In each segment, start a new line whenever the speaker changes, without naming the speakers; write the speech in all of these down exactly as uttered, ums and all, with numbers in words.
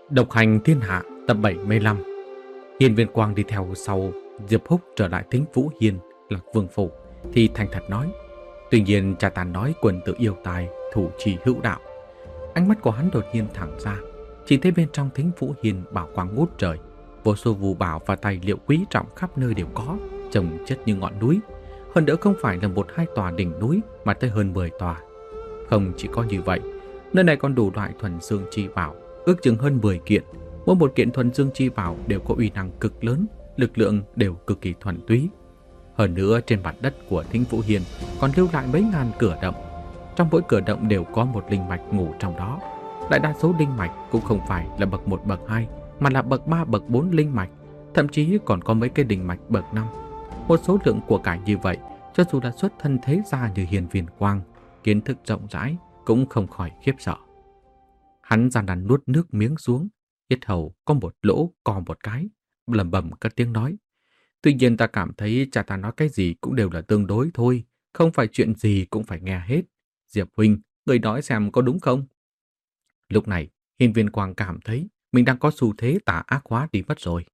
Độc hành thiên hạ tập bảy mươi lăm. Hiên Viên Quang đi theo sau Diệp Húc trở lại thính Vũ Hiên, Lạc Vương phủ thì thành thật nói. Tuy nhiên cha ta nói quân tử yêu tài, thủ trì hữu đạo. Ánh mắt của hắn đột nhiên thẳng ra, chỉ thấy bên trong thính Vũ Hiên bảo quang ngút trời, vô số phù bảo và tài liệu quý trọng khắp nơi đều có, chồng chất như ngọn núi. Hơn nữa không phải là một hai tòa đỉnh núi mà tới hơn mười tòa. Không chỉ có như vậy, nơi này còn đủ loại thuần dương chi bảo, ước chừng hơn mười kiện. Mỗi một kiện thuần dương chi bảo đều có uy năng cực lớn, lực lượng đều cực kỳ thuần túy. Hơn nữa trên mặt đất của thính Vũ Hiên còn lưu lại mấy ngàn cửa động. Trong mỗi cửa động đều có một linh mạch ngủ trong đó. Đại đa số linh mạch cũng không phải là bậc một bậc hai, mà là bậc ba bậc bốn linh mạch, thậm chí còn có mấy cái linh mạch bậc năm. Một số lượng của cải như vậy, cho dù là xuất thân thế gia như Hiên Viên Quang, kiến thức rộng rãi cũng không khỏi khiếp sợ. Hắn gian nan nuốt nước miếng xuống, yết hầu có một lỗ co một cái, lẩm bẩm cất tiếng nói. Tuy nhiên ta cảm thấy cha ta nói cái gì cũng đều là tương đối thôi, không phải chuyện gì cũng phải nghe hết. Diệp huynh, người nói xem có đúng không? Lúc này, Hiên Viên Quang cảm thấy mình đang có xu thế tà ác hóa đi mất rồi.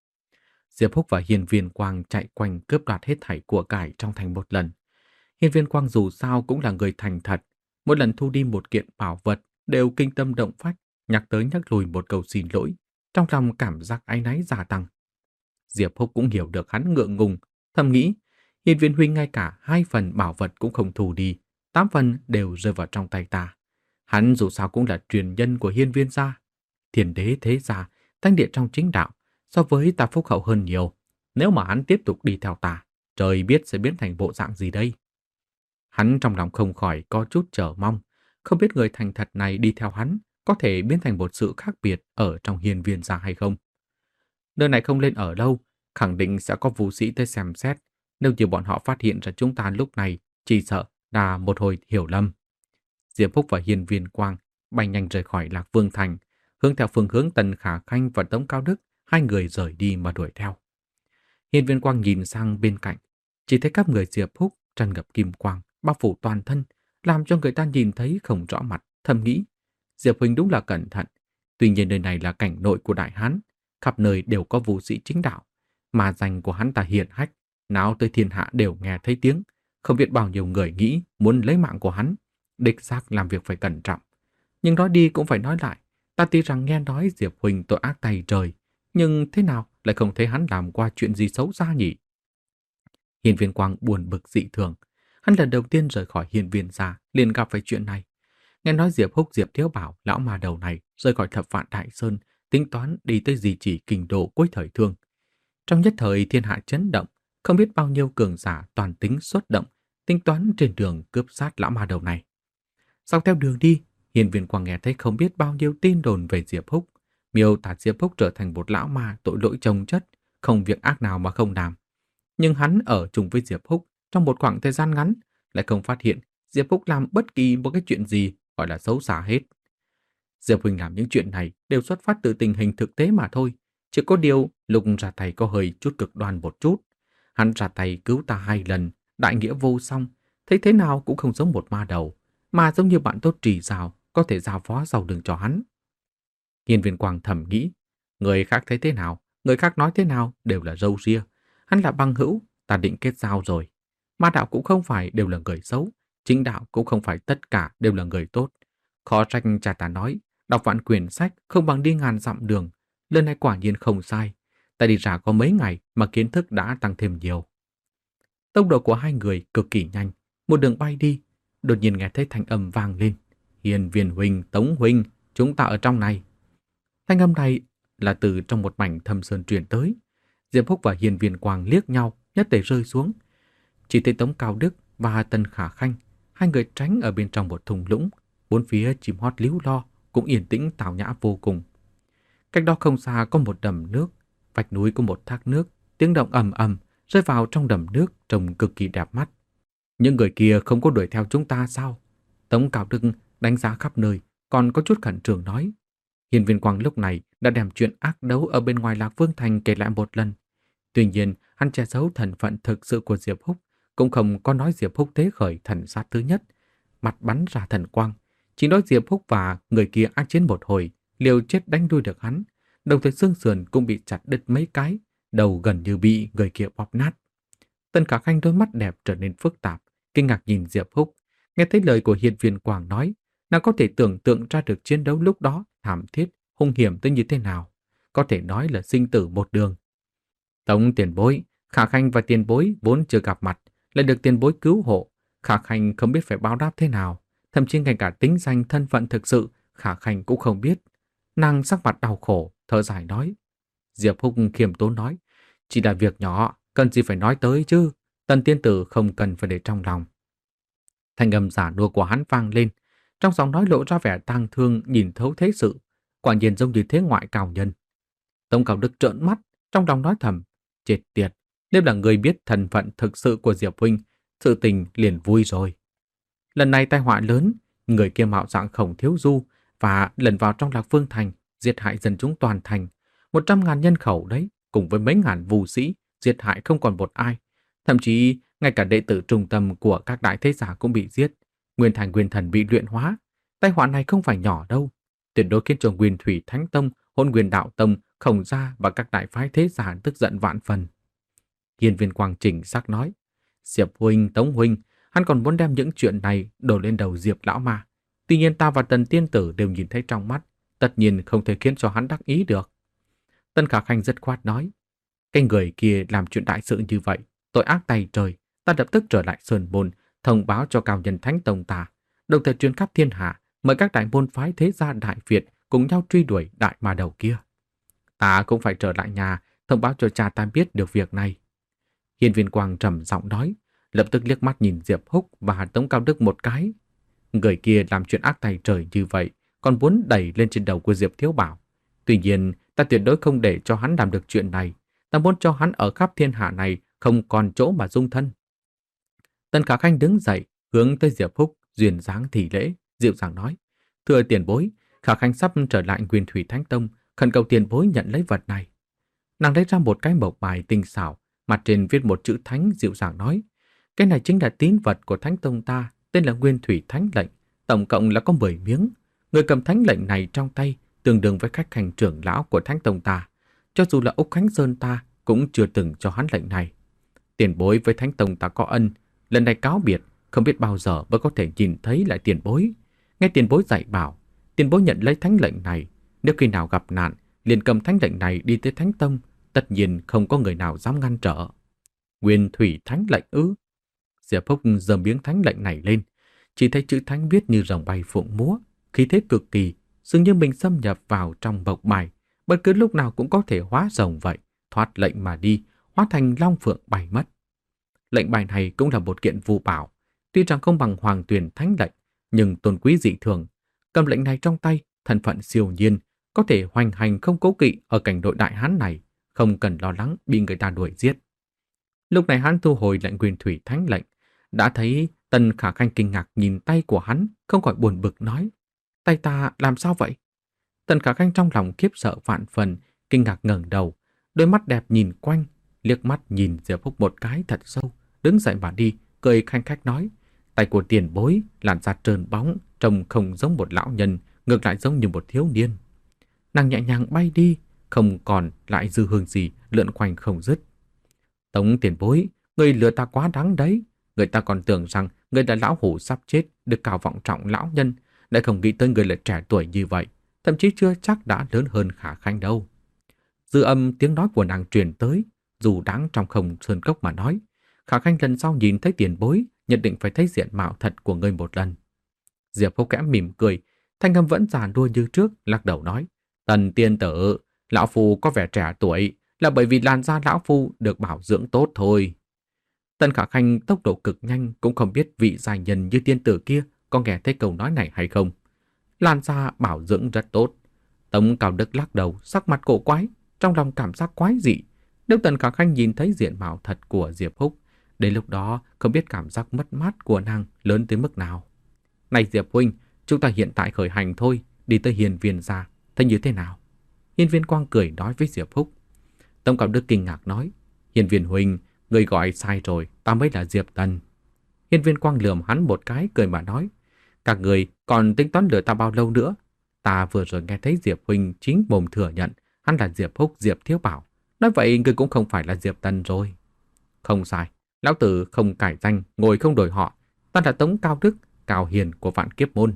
Diệp Húc và Hiên Viên Quang chạy quanh cướp đoạt hết thảy của cải trong thành một lần. Hiên Viên Quang dù sao cũng là người thành thật, mỗi lần thu đi một kiện bảo vật đều kinh tâm động phách, nhắc tới nhắc lùi một câu xin lỗi, trong lòng cảm giác áy náy gia tăng. Diệp Húc cũng hiểu được hắn ngượng ngùng, thầm nghĩ, Hiên Viên huynh ngay cả hai phần bảo vật cũng không thu đi, tám phần đều rơi vào trong tay ta. Hắn dù sao cũng là truyền nhân của Hiên Viên gia, thiên đế thế gia, thanh địa trong chính đạo, so với ta phúc hậu hơn nhiều. Nếu mà hắn tiếp tục đi theo ta, trời biết sẽ biến thành bộ dạng gì đây. Hắn trong lòng không khỏi có chút chờ mong, không biết người thành thật này đi theo hắn có thể biến thành một sự khác biệt ở trong Hiên Viên gia hay không. Nơi này không lên ở lâu, khẳng định sẽ có vũ sĩ tới xem xét. Nếu như bọn họ phát hiện ra chúng ta lúc này, chỉ sợ là một hồi hiểu lầm. Diệp Húc và Hiên Viên Quang bay nhanh rời khỏi Lạc Vương thành, hướng theo phương hướng Tần Khả Khanh và Tống Cao Đức, hai người rời đi mà đuổi theo. Hiên Viên Quang nhìn sang bên cạnh, chỉ thấy các người Diệp Húc tràn ngập kim quang, bao phủ toàn thân, làm cho người ta nhìn thấy không rõ mặt, thầm nghĩ. Diệp huynh đúng là cẩn thận. Tuy nhiên nơi này là cảnh nội của Đại Hán, khắp nơi đều có vũ sĩ chính đạo, mà danh của hắn ta hiển hách, nào tới thiên hạ đều nghe thấy tiếng, không biết bao nhiêu người nghĩ muốn lấy mạng của hắn, đích xác làm việc phải cẩn trọng. Nhưng nói đi cũng phải nói lại, ta tuy rằng nghe nói Diệp huynh tội ác tày trời, nhưng thế nào lại không thấy hắn làm qua chuyện gì xấu xa nhỉ? Hiên Viên Quang buồn bực dị thường, hắn lần đầu tiên rời khỏi Hiên Viên gia liền gặp phải chuyện này. Nghe nói Diệp Húc Diệp Thiếu Bảo lão ma đầu này rời khỏi Thập Vạn Đại Sơn, tính toán đi tới di chỉ kinh đô cuối thời thương. Trong nhất thời thiên hạ chấn động, không biết bao nhiêu cường giả toàn tính xuất động, tính toán trên đường cướp sát lão ma đầu này. Sau theo đường đi, Hiên Viên Quang nghe thấy không biết bao nhiêu tin đồn về Diệp Húc, miêu tả Diệp Húc trở thành một lão ma tội lỗi chồng chất, không việc ác nào mà không làm. Nhưng hắn ở chung với Diệp Húc trong một khoảng thời gian ngắn, lại không phát hiện Diệp Húc làm bất kỳ một cái chuyện gì gọi là xấu xa hết. Diệp huynh làm những chuyện này đều xuất phát từ tình hình thực tế mà thôi. Chỉ có điều lúc ra tay có hơi chút cực đoan một chút. Hắn ra tay cứu ta hai lần, đại nghĩa vô song, thấy thế nào cũng không giống một ma đầu, mà giống như bạn tốt Trì Dào có thể giao phó giàu đường cho hắn. Hiên Viên Quang thầm nghĩ, người khác thấy thế nào, người khác nói thế nào đều là râu ria. Hắn là băng hữu, ta định kết giao rồi. Ma đạo cũng không phải đều là người xấu, chính đạo cũng không phải tất cả đều là người tốt. Khó trách cha ta nói, đọc vạn quyển sách không bằng đi ngàn dặm đường. Lần này quả nhiên không sai. Ta đi ra có mấy ngày mà kiến thức đã tăng thêm nhiều. Tốc độ của hai người cực kỳ nhanh, một đường bay đi, đột nhiên nghe thấy thanh âm vang lên. Hiên Viên huynh, Tống huynh, chúng ta ở trong này. Thanh âm này là từ trong một mảnh thâm sơn truyền tới. Diệp Húc và Hiên Viên Quang liếc nhau, nhất tề rơi xuống. Chỉ thấy Tống Cao Đức và Tần Khả Khanh, hai người tránh ở bên trong một thung lũng, bốn phía chim hót líu lo, cũng yên tĩnh tào nhã vô cùng. Cách đó không xa có một đầm nước, vách núi có một thác nước, tiếng động ầm ầm rơi vào trong đầm nước trông cực kỳ đẹp mắt. Những người kia không có đuổi theo chúng ta sao? Tống Cao Đức đánh giá khắp nơi, còn có chút khẩn trương nói. Hiên Viên Quang lúc này đã đem chuyện ác đấu ở bên ngoài Lạc Vương thành kể lại một lần. Tuy nhiên, hắn che giấu thân phận thực sự của Diệp Húc, cũng không có nói Diệp Húc tế khởi thần sát thứ nhất, mặt bắn ra thần quang, chỉ nói Diệp Húc và người kia ác chiến một hồi, liều chết đánh đuôi được hắn, đồng thời xương sườn cũng bị chặt đứt mấy cái, đầu gần như bị người kia bóp nát. Tần Khả Khanh đôi mắt đẹp trở nên phức tạp, kinh ngạc nhìn Diệp Húc. Nghe thấy lời của Hiên Viên Quang nói, nàng có thể tưởng tượng ra được chiến đấu lúc đó thảm thiết, hung hiểm tới như thế nào. Có thể nói là sinh tử một đường. Tống tiền bối, Khả Khanh và tiền bối vốn chưa gặp mặt, lại được tiền bối cứu hộ. Khả Khanh không biết phải báo đáp thế nào, thậm chí ngay cả tính danh thân phận thực sự Khả Khanh cũng không biết. Nàng sắc mặt đau khổ, thở dài nói. Diệp Húc khiêm tốn nói, chỉ là việc nhỏ, cần gì phải nói tới chứ. Tần tiên tử không cần phải để trong lòng. Thanh âm giả nua của hắn vang lên, trong giọng nói lộ ra vẻ tang thương nhìn thấu thế sự, quả nhiên giống như thế ngoại cao nhân. Tống Cao Đức trợn mắt, trong lòng nói thầm, chết tiệt, nếu là người biết thân phận thực sự của Diệp huynh, sự tình liền vui rồi. Lần này tai họa lớn, người kia mạo dạng Khổng Thiếu Du và lần vào trong Lạc Phương thành, diệt hại dân chúng toàn thành, một trăm ngàn nhân khẩu đấy, cùng với mấy ngàn vũ sĩ, diệt hại không còn một ai. Thậm chí, ngay cả đệ tử trung tâm của các đại thế giả cũng bị giết. Nguyên thành nguyên thần bị luyện hóa. Tai họa này không phải nhỏ đâu. Tuyệt đối khiến cho Nguyên Thủy Thánh Tông, Hỗn Nguyên Đạo Tông, Khổng Gia và các đại phái thế giả tức giận vạn phần. Hiên Viên Quang chỉnh xác nói, Diệp huynh, Tống huynh, hắn còn muốn đem những chuyện này đổ lên đầu Diệp lão mà. Tuy nhiên ta và Tần tiên tử đều nhìn thấy trong mắt, tất nhiên không thể khiến cho hắn đắc ý được. Tân Khả Khanh rất khoát nói, cái người kia làm chuyện đại sự như vậy, tội ác tày trời, ta lập tức trở lại Sơn Môn, thông báo cho cao nhân Thánh Tông ta, đồng thời truyền khắp thiên hạ, mời các đại môn phái thế gia Đại Việt cùng nhau truy đuổi đại ma đầu kia. Ta cũng phải trở lại nhà, thông báo cho cha ta biết được việc này. Hiên Viên Quang trầm giọng nói, lập tức liếc mắt nhìn Diệp Húc và Tống Cao Đức một cái. Người kia làm chuyện ác tày trời như vậy, còn muốn đẩy lên trên đầu của Diệp Thiếu Bảo. Tuy nhiên, ta tuyệt đối không để cho hắn làm được chuyện này. Ta muốn cho hắn ở khắp thiên hạ này không còn chỗ mà dung thân. Tần Khả Khanh đứng dậy, hướng tới Diệp Húc, duyên dáng thì lễ, dịu dàng nói, thưa tiền bối, Khả Khanh sắp trở lại Nguyên Thủy Thánh Tông, khẩn cầu tiền bối nhận lấy vật này. Nàng lấy ra một cái mộc bài tinh xảo, mặt trên viết một chữ thánh, dịu dàng nói, cái này chính là tín vật của Thánh Tông ta, tên là Nguyên Thủy Thánh lệnh, tổng cộng là có mười miếng. Người cầm thánh lệnh này trong tay tương đương với khách hành trưởng lão của Thánh Tông ta. Cho dù là Úc Khánh Sơn ta cũng chưa từng cho hắn lệnh này. Tiền bối với Thánh Tông ta có ân, lần này cáo biệt, không biết bao giờ mới có thể nhìn thấy lại tiền bối. Nghe tiền bối dạy bảo, tiền bối nhận lấy thánh lệnh này, nếu khi nào gặp nạn, liền cầm thánh lệnh này đi tới Thánh Tông, tất nhiên không có người nào dám ngăn trở. Nguyên Thủy Thánh lệnh ư? Diệp Húc giơ miếng thánh lệnh này lên, chỉ thấy chữ thánh viết như rồng bay phượng múa, khí thế cực kỳ, dường như mình xâm nhập vào trong bộc bài, bất cứ lúc nào cũng có thể hóa rồng vậy, thoát lệnh mà đi, hóa thành long phượng bay mất. Lệnh bài này cũng là một kiện vu bảo, tuy rằng không bằng Hoàng Tuyền Thánh lệnh, nhưng tôn quý dị thường. Cầm lệnh này trong tay, thân phận siêu nhiên, có thể hoành hành không cố kỵ ở cảnh đội đại hán này, không cần lo lắng bị người ta đuổi giết. Lúc này hắn thu hồi lệnh Nguyên Thủy Thánh lệnh, đã thấy Tần Khả Khanh kinh ngạc nhìn tay của hắn, không khỏi buồn bực nói, tay ta làm sao vậy? Tần Khả Khanh trong lòng khiếp sợ vạn phần, kinh ngạc ngẩng đầu, đôi mắt đẹp nhìn quanh, liếc mắt nhìn Diệp Húc một cái thật sâu, đứng dậy mà đi, cười khanh khách nói, tay của tiền bối, làn da trơn bóng, trông không giống một lão nhân, ngược lại giống như một thiếu niên. Nàng nhẹ nhàng bay đi, không còn lại dư hương gì, lượn quanh không dứt. Tống tiền bối, người lừa ta quá đáng đấy. Người ta còn tưởng rằng người là lão hủ sắp chết, được cao vọng trọng lão nhân, lại không nghĩ tới người lại trẻ tuổi như vậy, thậm chí chưa chắc đã lớn hơn Khả Khanh đâu. Dư âm tiếng nói của nàng truyền tới, dù đáng trong không sơn cốc mà nói, Khả Khanh lần sau nhìn thấy tiền bối, nhất định phải thấy diện mạo thật của ngươi một lần. Diệp Húc kẽ mỉm cười, thanh âm vẫn già đua như trước, lắc đầu nói, Tần tiên tử, lão phu có vẻ trẻ tuổi, là bởi vì làn da lão phu được bảo dưỡng tốt thôi. Tần Khả Khanh tốc độ cực nhanh, cũng không biết vị giai nhân như tiên tử kia có nghe thấy câu nói này hay không. Làn da bảo dưỡng rất tốt. Tống Cao Đức lắc đầu, sắc mặt cổ quái, trong lòng cảm giác quái dị. Nếu Tần Khả Khanh nhìn thấy diện mạo thật của Diệp Húc, đến lúc đó không biết cảm giác mất mát của nàng lớn tới mức nào. Này Diệp huynh, chúng ta hiện tại khởi hành thôi, đi tới Hiên Viên gia, thấy như thế nào? Hiên Viên Quang cười nói với Diệp Húc. Tống Cao Đức kinh ngạc nói, Hiên Viên huynh, người gọi sai rồi, ta mới là Diệp Tần. Hiên Viên Quang lườm hắn một cái, cười mà nói, các người còn tính toán lừa ta bao lâu nữa? Ta vừa rồi nghe thấy Diệp huynh chính mồm thừa nhận hắn là Diệp Húc, Diệp Thiếu Bảo. Nói vậy người cũng không phải là Diệp Tần rồi. Không sai, lão tử không cải danh, ngồi không đổi họ. Ta là Tống Cao Đức, Cao Hiền của Vạn Kiếp Môn.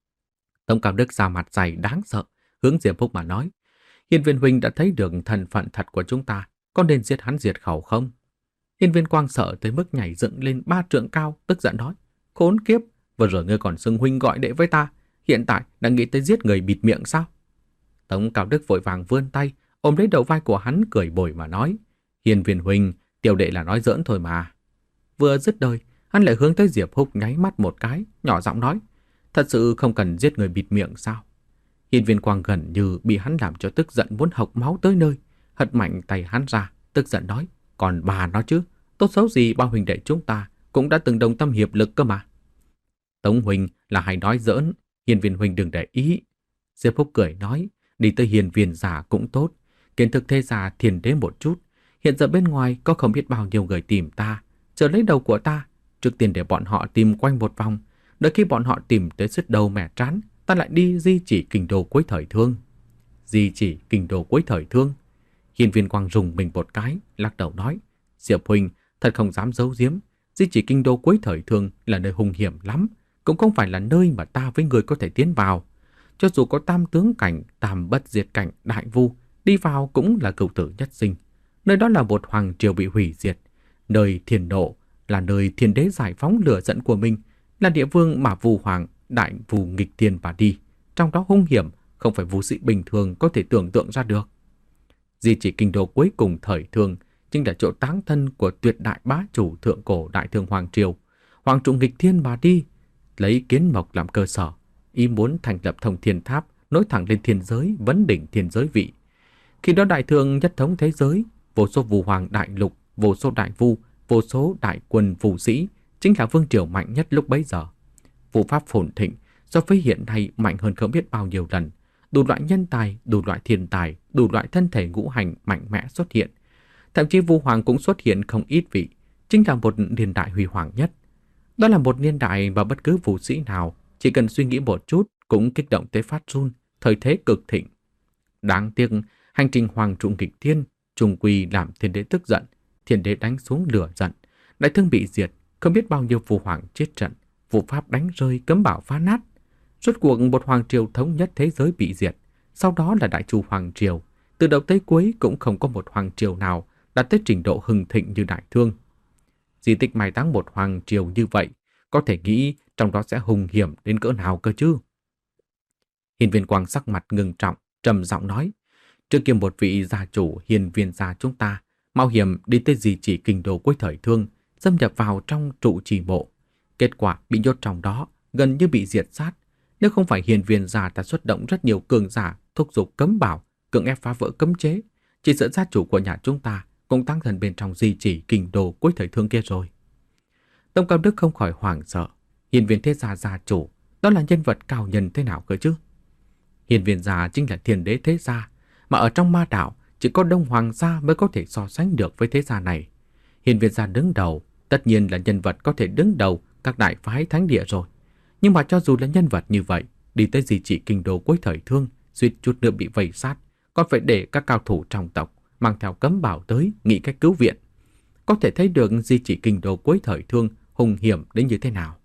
Tống Cao Đức ra mặt dày đáng sợ, hướng Diệp Húc mà nói. Hiên Viên huynh đã thấy được thân phận thật của chúng ta, có nên giết hắn diệt khẩu không? Hiên Viên Quang sợ tới mức nhảy dựng lên ba trượng cao, tức giận nói. Khốn kiếp, vừa rồi ngươi còn xưng huynh gọi đệ với ta, hiện tại đã nghĩ tới giết người bịt miệng sao? Tống Cao Đức vội vàng vươn tay, ôm lấy đầu vai của hắn cười bồi mà nói. Hiên Viên huynh, tiểu đệ là nói giỡn thôi mà. Vừa dứt lời, hắn lại hướng tới Diệp Húc nháy mắt một cái, nhỏ giọng nói. Thật sự không cần giết người bịt miệng sao? Hiên Viên Quang gần như bị hắn làm cho tức giận muốn hộc máu tới nơi, hất mạnh tay hắn ra, tức giận nói. Còn bà nó chứ, tốt xấu gì bao huynh đệ chúng ta cũng đã từng đồng tâm hiệp lực cơ mà. Tống huynh là hay nói giỡn, Hiên Viên huynh đừng để ý. Diệp Húc cười nói, đi tới Hiên Viên giả cũng tốt, kiến thức thế giả thiền đế một chút. Hiện giờ bên ngoài có không biết bao nhiêu người tìm ta, chờ lấy đầu của ta. Trước tiên để bọn họ tìm quanh một vòng, đợi khi bọn họ tìm tới sứt đầu mẻ trán, ta lại đi di chỉ kinh đô cuối thời thương. Di chỉ kinh đô cuối thời thương. Hiên Viên Quang rùng mình một cái, lắc đầu nói. Diệp huynh thật không dám giấu giếm, di chỉ kinh đô cuối thời thương là nơi hung hiểm lắm, cũng không phải là nơi mà ta với người có thể tiến vào. Cho dù có tam tướng cảnh, tam bất diệt cảnh, đại vu, đi vào cũng là cửu tử nhất sinh. Nơi đó là một hoàng triều bị hủy diệt, nơi thiên nộ là nơi thiên đế giải phóng lửa giận của mình, là địa phương mà vu hoàng, đại vu nghịch thiên và đi. Trong đó hung hiểm không phải vũ sĩ bình thường có thể tưởng tượng ra được. Di chỉ kinh đô cuối cùng thời thương chính là chỗ táng thân của tuyệt đại bá chủ thượng cổ đại thương hoàng triều. Hoàng trụ nghịch thiên mà đi, lấy kiến mộc làm cơ sở, ý muốn thành lập thông thiên tháp nối thẳng lên thiên giới, vấn đỉnh thiên giới vị. Khi đó đại thương nhất thống thế giới, vô số vu hoàng đại lục, vô số đại vu, vô số đại quân vũ sĩ chính là vương triều mạnh nhất lúc bấy giờ. Vũ pháp phồn thịnh, so với hiện nay mạnh hơn không biết bao nhiêu lần. Đủ loại nhân tài, đủ loại thiên tài, đủ loại thân thể ngũ hành mạnh mẽ xuất hiện. Thậm chí vu hoàng cũng xuất hiện không ít vị, chính là một niên đại huy hoàng nhất. Đó là một niên đại mà bất cứ vũ sĩ nào chỉ cần suy nghĩ một chút cũng kích động tới phát run, thời thế cực thịnh. Đáng tiếc, hành trình hoàng trụ nghịch thiên trùng quy làm thiên đế tức giận, thiên đế đánh xuống lửa giận, đại thương bị diệt, không biết bao nhiêu vu hoàng chết trận, vũ pháp đánh rơi, cấm bảo phá nát. Rốt cuộc một hoàng triều thống nhất thế giới bị diệt, sau đó là đại chu hoàng triều. Từ đầu tới cuối cũng không có một hoàng triều nào đạt tới trình độ hưng thịnh như đại thương. Di tích mai táng một hoàng triều như vậy, có thể nghĩ trong đó sẽ hung hiểm đến cỡ nào cơ chứ. Hiên Viên Quang sắc mặt ngưng trọng, trầm giọng nói. Trước kia một vị gia chủ Hiên Viên gia chúng ta mạo hiểm đi tới di chỉ kinh đô cuối thời thương, xâm nhập vào trong trụ trì mộ. Kết quả bị nhốt trong đó, gần như bị diệt sát. Nếu không phải Hiên Viên gia đã xuất động rất nhiều cường giả thúc giục cấm bảo, cưỡng ép phá vỡ cấm chế, chỉ sợ gia chủ của nhà chúng ta cũng tăng thần bên trong di chỉ kinh đô cuối thời thương kia rồi. Tông Cao Đức không khỏi hoảng sợ. Hiên Viên thế gia gia chủ, đó là nhân vật cao nhân thế nào cơ chứ? Hiên Viên gia chính là thiên đế thế gia, mà ở trong ma đạo chỉ có Đông Hoàng gia mới có thể so sánh được với thế gia này. Hiên Viên gia đứng đầu, tất nhiên là nhân vật có thể đứng đầu các đại phái thánh địa rồi. Nhưng mà cho dù là nhân vật như vậy, đi tới di chỉ kinh đô cuối thời thương, suýt chút nữa bị vây sát, còn phải để các cao thủ trong tộc mang theo cấm bảo tới nghĩ cách cứu viện. Có thể thấy được di chỉ kinh đô cuối thời thương hung hiểm đến như thế nào.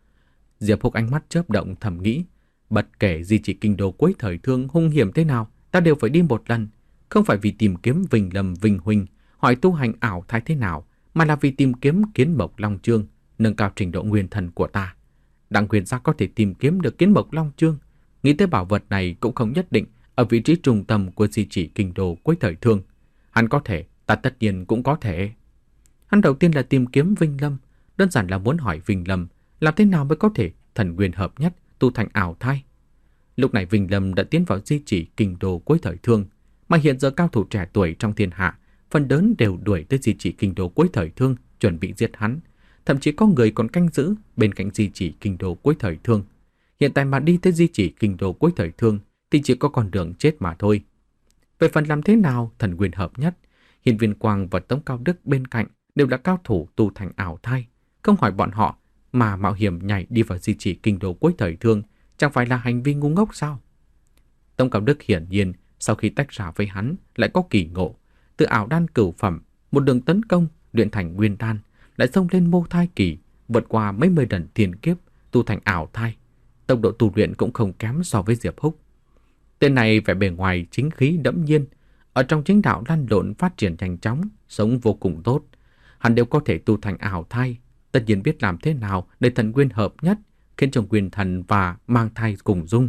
Diệp Húc ánh mắt chớp động thầm nghĩ, bất kể di chỉ kinh đô cuối thời thương hung hiểm thế nào, ta đều phải đi một lần, không phải vì tìm kiếm Vinh Lâm Vinh huynh hỏi tu hành ảo thái thế nào, mà là vì tìm kiếm Kiến Mộc Long Chương, nâng cao trình độ nguyên thần của ta. Đặng Huyền gia có thể tìm kiếm được Kiến Mộc Long Chương, nghĩ tới bảo vật này cũng không nhất định ở vị trí trung tâm của di chỉ kinh đô cuối thời thương. Hắn có thể, ta tất nhiên cũng có thể. Hắn đầu tiên là tìm kiếm Vinh Lâm, đơn giản là muốn hỏi Vinh Lâm làm thế nào mới có thể thần nguyên hợp nhất tu thành ảo thai. Lúc này Vinh Lâm đã tiến vào di chỉ kinh đô cuối thời thương, mà hiện giờ cao thủ trẻ tuổi trong thiên hạ phần lớn đều đuổi tới di chỉ kinh đô cuối thời thương chuẩn bị giết hắn, thậm chí có người còn canh giữ bên cạnh di chỉ kinh đô cuối thời thương. Hiện tại mà đi tới di chỉ kinh đô cuối thời thương thì chỉ có con đường chết mà thôi. Về phần làm thế nào thần nguyên hợp nhất, Hiên Viên Quang và Tống Cao Đức bên cạnh đều là cao thủ tu thành ảo thai, không hỏi bọn họ mà mạo hiểm nhảy đi vào di chỉ kinh đô cuối thời thương chẳng phải là hành vi ngu ngốc sao? Tông Cao Đức hiển nhiên sau khi tách ra với hắn lại có kỳ ngộ, từ ảo đan cửu phẩm, một đường tấn công luyện thành nguyên đan, lại xông lên mô thai kỳ, vượt qua mấy mươi lần thiên kiếp, tu thành ảo thai. Tốc độ tu luyện cũng không kém so với Diệp Húc. Tên này vẻ bề ngoài chính khí đẫm nhiên, ở trong chính đạo lăn lộn phát triển nhanh chóng, sống vô cùng tốt. Hắn đều có thể tu thành ảo thai, tất nhiên biết làm thế nào để thần nguyên hợp nhất, khiến cho nguyên thần và mang thai cùng dung.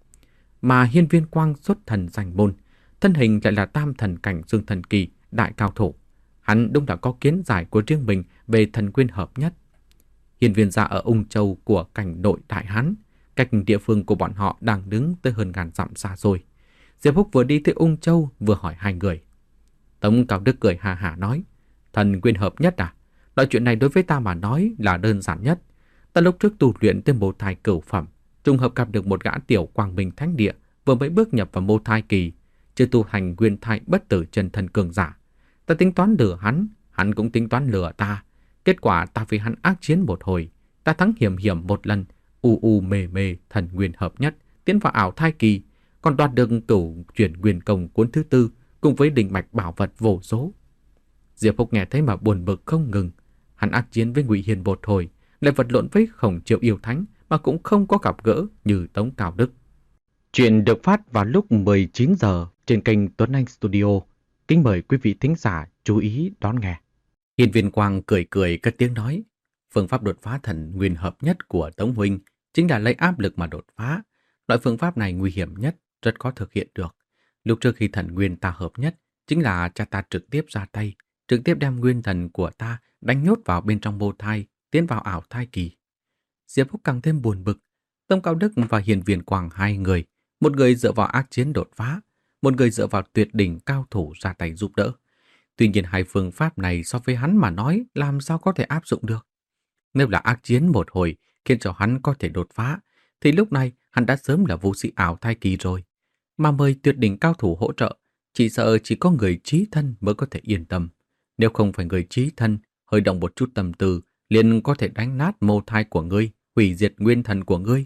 Mà Hiên Viên Quang xuất thần danh môn, thân hình lại là tam thần cảnh dương thần kỳ, đại cao thủ. Hắn đúng là có kiến giải của riêng mình về thần nguyên hợp nhất. Hiên Viên gia ở Ung Châu của cảnh nội Đại Hán, cách địa phương của bọn họ đang đứng tới hơn ngàn dặm xa rồi. Diệp Húc vừa đi tới Ung Châu vừa hỏi hai người. Tống Cao Đức cười hà hả nói, thần nguyên hợp nhất à? Loại chuyện này đối với ta mà nói là đơn giản nhất. Ta lúc trước tu luyện tới mô thai cửu phẩm, trùng hợp gặp được một gã tiểu quang minh thánh địa vừa mới bước nhập vào mô thai kỳ, chưa tu hành nguyên thai bất tử chân thân cường giả. Ta tính toán lừa hắn, hắn cũng tính toán lừa ta. Kết quả ta với hắn ác chiến một hồi, ta thắng hiểm hiểm một lần, u u mê mê thần nguyên hợp nhất, tiến vào ảo thai kỳ, còn đoạt được cửu chuyển nguyên công cuốn thứ tư cùng với đỉnh mạch bảo vật vô số. Diệp Húc nghe thấy mà buồn bực không ngừng. Hắn ác chiến với Ngụy Hiền một hồi, lại vật lộn với Khổng Triệu yêu thánh mà cũng không có gặp gỡ như Tống Cao Đức. Chuyện được phát vào lúc mười chín giờ trên kênh Tuấn Anh Studio. Kính mời quý vị thính giả chú ý đón nghe. Hiên Viên Quang cười cười cất tiếng nói, phương pháp đột phá thần nguyên hợp nhất của Tống huynh chính là lấy áp lực mà đột phá. Loại phương pháp này nguy hiểm nhất, rất khó thực hiện được. Lúc trước khi thần nguyên ta hợp nhất, chính là cha ta trực tiếp ra tay, trực tiếp đem nguyên thần của ta đánh nhốt vào bên trong mô thai, tiến vào ảo thai kỳ. Diệp Húc càng thêm buồn bực. Tông Cao Đức và Hiên Viên Quang hai người, một người dựa vào ác chiến đột phá, một người dựa vào tuyệt đỉnh cao thủ ra tay giúp đỡ. Tuy nhiên hai phương pháp này so với hắn mà nói làm sao có thể áp dụng được. Nếu là ác chiến một hồi khiến cho hắn có thể đột phá, thì lúc này hắn đã sớm là vũ sĩ ảo thai kỳ rồi. Mà mời tuyệt đỉnh cao thủ hỗ trợ, chỉ sợ chỉ có người trí thân mới có thể yên tâm. Nếu không phải người trí thân, hơi động một chút tâm tư, liền có thể đánh nát mô thai của ngươi, hủy diệt nguyên thần của ngươi.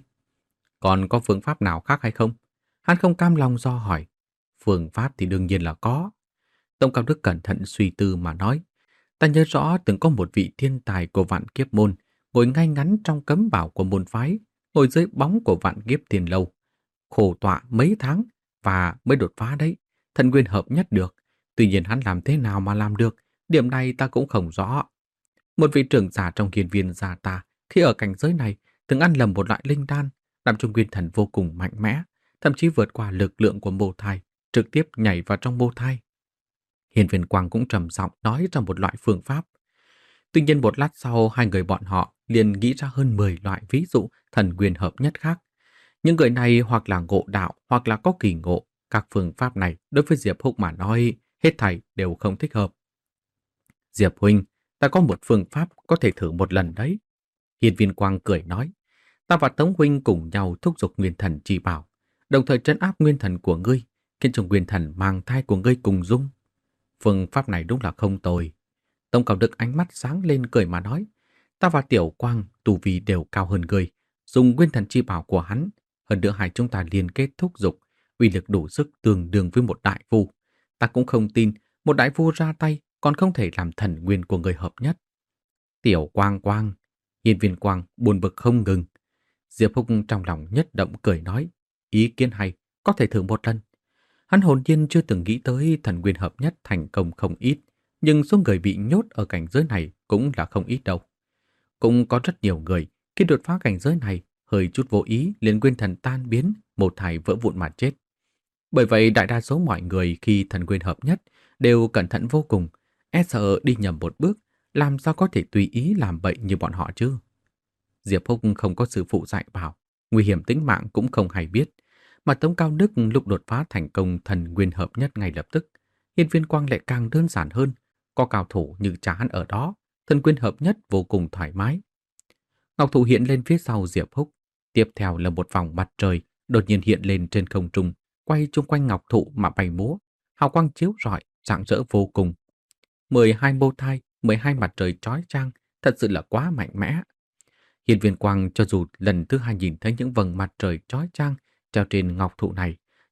Còn có phương pháp nào khác hay không? Hắn không cam lòng do hỏi. Phương pháp thì đương nhiên là có. Tông Cao Đức cẩn thận suy tư mà nói. Ta nhớ rõ từng có một vị thiên tài của vạn kiếp môn, ngồi ngay ngắn trong cấm bảo của môn phái, ngồi dưới bóng của vạn kiếp tiền lâu. Khổ tọa mấy tháng và mới đột phá đấy. Thần nguyên hợp nhất được. Tuy nhiên hắn làm thế nào mà làm được, điểm này ta cũng không rõ. Một vị trưởng giả trong hiên viên gia ta, khi ở cảnh giới này, từng ăn lầm một loại linh đan, làm cho nguyên thần vô cùng mạnh mẽ, thậm chí vượt qua lực lượng của mô thai, trực tiếp nhảy vào trong mô thai. Hiên Viên Quang cũng trầm giọng nói ra một loại phương pháp. Tuy nhiên một lát sau, hai người bọn họ liền nghĩ ra hơn mười loại ví dụ thần nguyên hợp nhất khác. Những người này hoặc là ngộ đạo, hoặc là có kỳ ngộ. Các phương pháp này đối với Diệp Húc mà nói, hết thảy đều không thích hợp. Diệp huynh, ta có một phương pháp có thể thử một lần đấy. Hiên Viên Quang cười nói, ta và Tống huynh cùng nhau thúc giục nguyên thần chi bảo, đồng thời trấn áp nguyên thần của ngươi, khiến cho nguyên thần mang thai của ngươi cùng dung. Phương pháp này đúng là không tồi. Tông Cao Đức ánh mắt sáng lên cười mà nói, ta và Tiểu Quang tu vi đều cao hơn ngươi, dùng nguyên thần chi bảo của hắn, hơn nữa hai chúng ta liên kết thúc giục, uy lực đủ sức tương đương với một đại vu. Ta cũng không tin một đại vu ra tay còn không thể làm thần nguyên của người hợp nhất. Tiểu Quang Quang, Hiên Viên Quang buồn bực không ngừng. Diệp Húc trong lòng nhất động cười nói, ý kiến hay, có thể thử một lần. Hắn hồn nhiên chưa từng nghĩ tới thần nguyên hợp nhất thành công không ít, nhưng số người bị nhốt ở cảnh giới này cũng là không ít đâu. Cũng có rất nhiều người khi đột phá cảnh giới này hơi chút vô ý liền nguyên thần tan biến, một thảy vỡ vụn mà chết. Bởi vậy đại đa số mọi người khi thần nguyên hợp nhất đều cẩn thận vô cùng, e sợ đi nhầm một bước, làm sao có thể tùy ý làm bậy như bọn họ chứ. Diệp Húc không có sự phụ dạy bảo, nguy hiểm tính mạng cũng không hay biết, mà Tống Cao Đức lúc đột phá thành công thần nguyên hợp nhất ngay lập tức. Hiên Viên Quang lại càng đơn giản hơn, có cao thủ như cha hắn ở đó, thần nguyên hợp nhất vô cùng thoải mái. Ngọc thụ hiện lên phía sau Diệp Húc, tiếp theo là một vòng mặt trời đột nhiên hiện lên trên không trung, quay chung quanh ngọc thụ mà bay múa, hào quang chiếu rọi, rạng rỡ vô cùng. mười hai mô thai, mười hai mặt trời chói chang, thật sự là quá mạnh mẽ. Hiên Viên Quang cho dù lần thứ hai nhìn thấy những vầng mặt trời chói chang treo trên ngọc thụ này,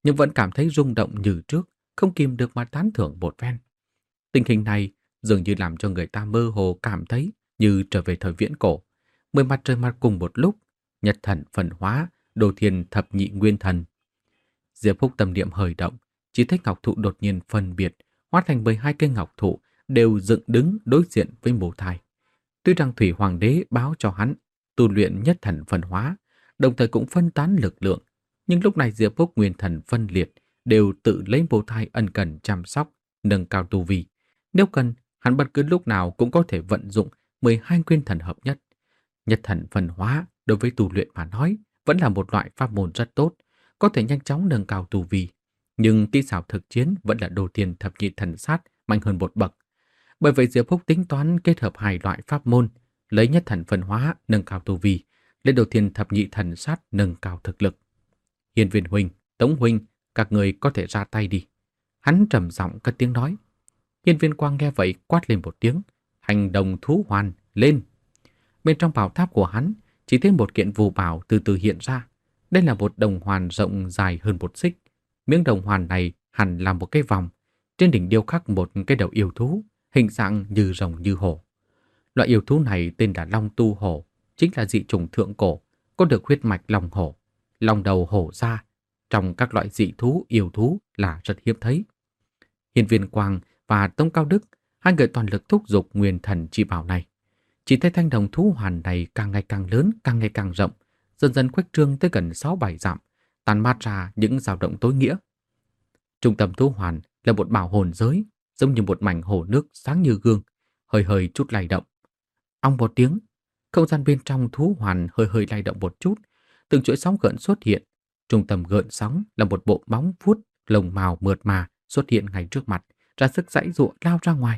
nhưng vẫn cảm thấy rung động như trước, không kìm được mà tán thưởng một phen. Tình hình này dường như làm cho người ta mơ hồ cảm thấy như trở về thời viễn cổ. Mười mặt trời mọc cùng một lúc, nhật thần phân hóa, đồ thiên thập nhị nguyên thần. Diệp Húc tâm niệm hơi động, chỉ thấy ngọc thụ đột nhiên phân biệt, hóa thành mười hai cây ngọc thụ đều dựng đứng đối diện với Mộ Thai. Tuy rằng Thủy Hoàng đế báo cho hắn tu luyện nhất thần phân hóa, đồng thời cũng phân tán lực lượng, nhưng lúc này Diệp Húc nguyên thần phân liệt đều tự lấy Mộ Thai ân cần chăm sóc, nâng cao tu vi. Nếu cần, hắn bất cứ lúc nào cũng có thể vận dụng mười hai nguyên thần hợp nhất. Nhất thần phân hóa đối với tu luyện mà nói vẫn là một loại pháp môn rất tốt, có thể nhanh chóng nâng cao tu vi. Nhưng kỹ xảo thực chiến vẫn là đồ thiên thập nhị thần sát mạnh hơn một bậc. Bởi vậy Diệp Húc tính toán kết hợp hai loại pháp môn, lấy nhất thần phân hóa nâng cao tu vi, lấy đồ thiên thập nhị thần sát nâng cao thực lực. Hiên Viên huynh, Tống huynh, các người có thể ra tay đi. Hắn trầm giọng cất tiếng nói. Hiên Viên Quang nghe vậy quát lên một tiếng, hành động thú hoàn, lên. Bên trong bảo tháp của hắn chỉ thấy một kiện phù bảo từ từ hiện ra. Đây là một đồng hoàn rộng dài hơn một xích. Miếng đồng hoàn này hẳn là một cái vòng. Trên đỉnh điêu khắc một cái đầu yêu thú, hình dạng như rồng như hổ. Loại yêu thú này tên là Long Tu Hổ, chính là dị chủng thượng cổ, có được huyết mạch long hổ. Long đầu hổ ra, trong các loại dị thú yêu thú là rất hiếm thấy. Hiên Viên Quang và Tống Cao Đức, hai người toàn lực thúc giục nguyên thần chi bảo này. Chỉ thấy thanh đồng thú hoàn này càng ngày càng lớn, càng ngày càng rộng, dần dần khuếch trương tới gần sáu bảy dặm, tàn mát ra những dao động tối nghĩa. Trung tâm thú hoàn là một bảo hồn giới, giống như một mảnh hồ nước sáng như gương, hơi hơi chút lay động. Ong một tiếng, không gian bên trong thú hoàn hơi hơi lay động một chút, từng chuỗi sóng gợn xuất hiện. Trung tâm gợn sóng là một bộ móng vuốt lông màu mượt mà xuất hiện ngay trước mặt, ra sức giãy giụa lao ra ngoài.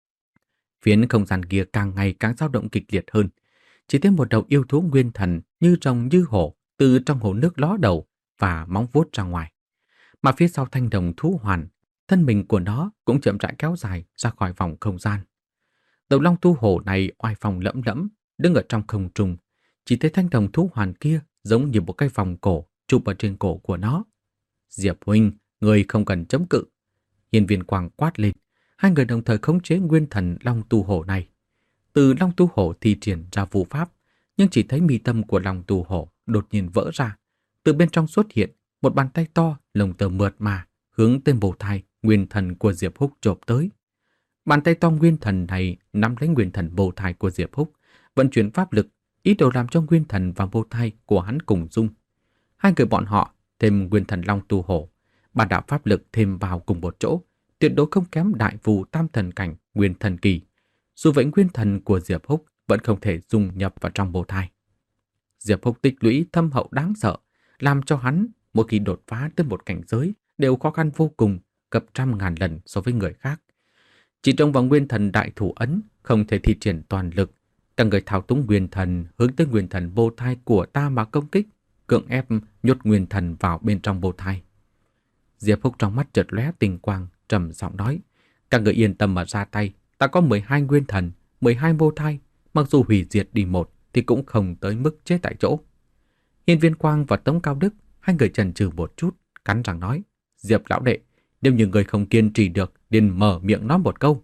Phiến không gian kia càng ngày càng dao động kịch liệt hơn. Chỉ thấy một đầu yêu thú nguyên thần như rồng như hổ từ trong hồ nước ló đầu và móng vuốt ra ngoài. Mà phía sau thanh đồng thú hoàn, thân mình của nó cũng chậm rãi kéo dài ra khỏi vòng không gian. Đầu long tu hổ này oai phong lẫm lẫm, đứng ở trong không trung. Chỉ thấy thanh đồng thú hoàn kia giống như một cái vòng cổ chụp ở trên cổ của nó. Diệp huynh, người không cần chống cự. Hiên Viên Quang quát lên. Hai người đồng thời khống chế nguyên thần long tu hổ này. Từ long tu hổ thi triển ra phù pháp, nhưng chỉ thấy mi tâm của long tu hổ đột nhiên vỡ ra. Từ bên trong xuất hiện một bàn tay to, lồng tơ mượt mà, hướng tới Mộ Thai, nguyên thần của Diệp Húc chộp tới. Bàn tay to nguyên thần này nắm lấy nguyên thần Mộ Thai của Diệp Húc, vận chuyển pháp lực, ý đồ làm cho nguyên thần và Mộ Thai của hắn cùng dung. Hai người bọn họ thêm nguyên thần long tu hổ, bản đạo pháp lực thêm vào cùng một chỗ, tuyệt đối không kém đại phù tam thần cảnh nguyên thần kỳ. Dù vậy nguyên thần của Diệp Húc vẫn không thể dung nhập vào trong Mộ Thai. Diệp Húc tích lũy thâm hậu đáng sợ, làm cho hắn mỗi khi đột phá tới một cảnh giới đều khó khăn vô cùng, gấp trăm ngàn lần so với người khác. Chỉ trong vòng nguyên thần đại thủ ấn không thể thi triển toàn lực, cả người thao túng nguyên thần hướng tới nguyên thần Mộ Thai của ta mà công kích, cưỡng ép nhốt nguyên thần vào bên trong Mộ Thai. Diệp Húc trong mắt chợt lóe tinh quang, trầm giọng nói: "Các người yên tâm mà ra tay, ta có mười hai nguyên thần, mười hai Mộ Thai, mặc dù hủy diệt đi một thì cũng không tới mức chết tại chỗ." Hiên Viên Quang và Tống Cao Đức, hai người chần chừ một chút, cắn răng nói: "Diệp lão đệ, nếu như người không kiên trì được, liền mở miệng nói một câu."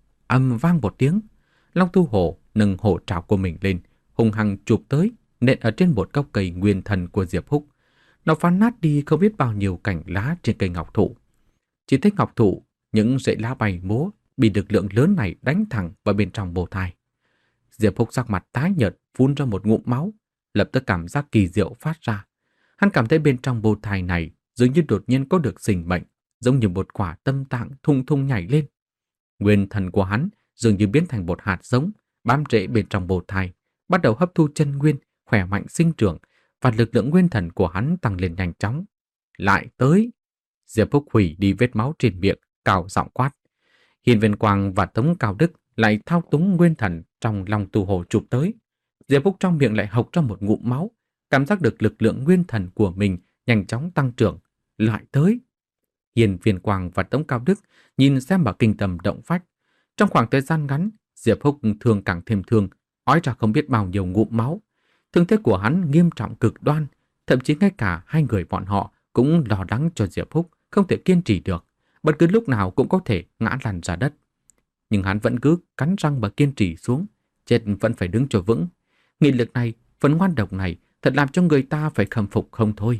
Ầm vang một tiếng, long tu hổ nâng hổ trảo của mình lên, hung hăng chụp tới, nện ở trên một gốc cây nguyên thần của Diệp Húc. Nó phá nát đi không biết bao nhiêu cành lá trên cây ngọc thụ. Chỉ thấy ngọc thụ, những rễ lá bay múa, bị lực lượng lớn này đánh thẳng vào bên trong Mộ Thai. Diệp Húc sắc mặt tái nhợt, phun ra một ngụm máu, lập tức cảm giác kỳ diệu phát ra. Hắn cảm thấy bên trong Mộ Thai này dường như đột nhiên có được sinh mệnh, giống như một quả tâm tạng thung thung nhảy lên. Nguyên thần của hắn dường như biến thành một hạt giống, bám rễ bên trong Mộ Thai, bắt đầu hấp thu chân nguyên, khỏe mạnh sinh trưởng, và lực lượng nguyên thần của hắn tăng lên nhanh chóng. Lại tới! Diệp Húc hủy đi vết máu trên miệng, cao giọng quát. Hiên Viên Quang và Tống Cao Đức lại thao túng nguyên thần trong long tu hổ chụp tới. Diệp Húc trong miệng lại hộc ra một ngụm máu, cảm giác được lực lượng nguyên thần của mình nhanh chóng tăng trưởng. Lại tới! Hiên Viên Quang và Tống Cao Đức nhìn xem mà kinh tâm động phách. Trong khoảng thời gian ngắn, Diệp Húc thương càng thêm thương, ói ra không biết bao nhiêu ngụm máu. Thương thế của hắn nghiêm trọng cực đoan, thậm chí ngay cả hai người bọn họ cũng lo lắng cho Diệp Húc không thể kiên trì được, bất cứ lúc nào cũng có thể ngã lăn ra đất. Nhưng hắn vẫn cứ cắn răng mà kiên trì xuống, chết vẫn phải đứng cho vững. Nghị lực này, phần ngoan độc này thật làm cho người ta phải khâm phục không thôi.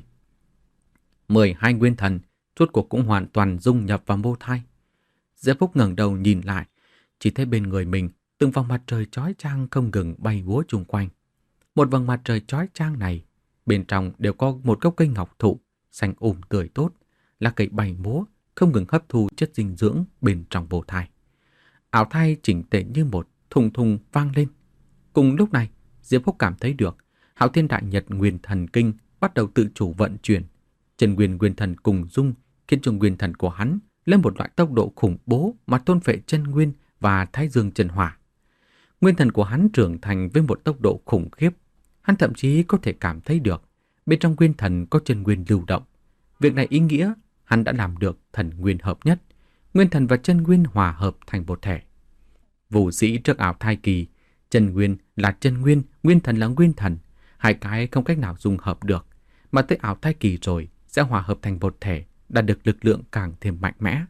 Mười hai nguyên thần rốt cuộc cũng hoàn toàn dung nhập vào mô thai. Diệp Húc ngẩng đầu nhìn lại, chỉ thấy bên người mình từng vòng mặt trời chói chang không ngừng bay múa chung quanh. Một vầng mặt trời chói chang này, bên trong đều có một gốc cây ngọc thụ xanh um tươi tốt, lá cây bay múa không ngừng hấp thu chất dinh dưỡng bên trong bồ thai. Ảo thai chỉnh tề như một, thùng thùng vang lên. Cùng lúc này, Diệp Húc cảm thấy được Hạo Thiên Đại Nhật Nguyên Thần Kinh bắt đầu tự chủ vận chuyển. Chân nguyên nguyên thần cùng dung khiến cho nguyên thần của hắn lên một loại tốc độ khủng bố mà thôn phệ chân nguyên và thái dương chân hỏa. Nguyên thần của hắn trưởng thành với một tốc độ khủng khiếp. Hắn thậm chí có thể cảm thấy được bên trong nguyên thần có chân nguyên lưu động. Việc này ý nghĩa hắn đã làm được thần nguyên hợp nhất, nguyên thần và chân nguyên hòa hợp thành một thể. Vũ sĩ trước ảo thai kỳ, chân nguyên là chân nguyên, nguyên thần là nguyên thần, hai cái không cách nào dung hợp được, mà tới ảo thai kỳ rồi sẽ hòa hợp thành một thể, đạt được lực lượng càng thêm mạnh mẽ.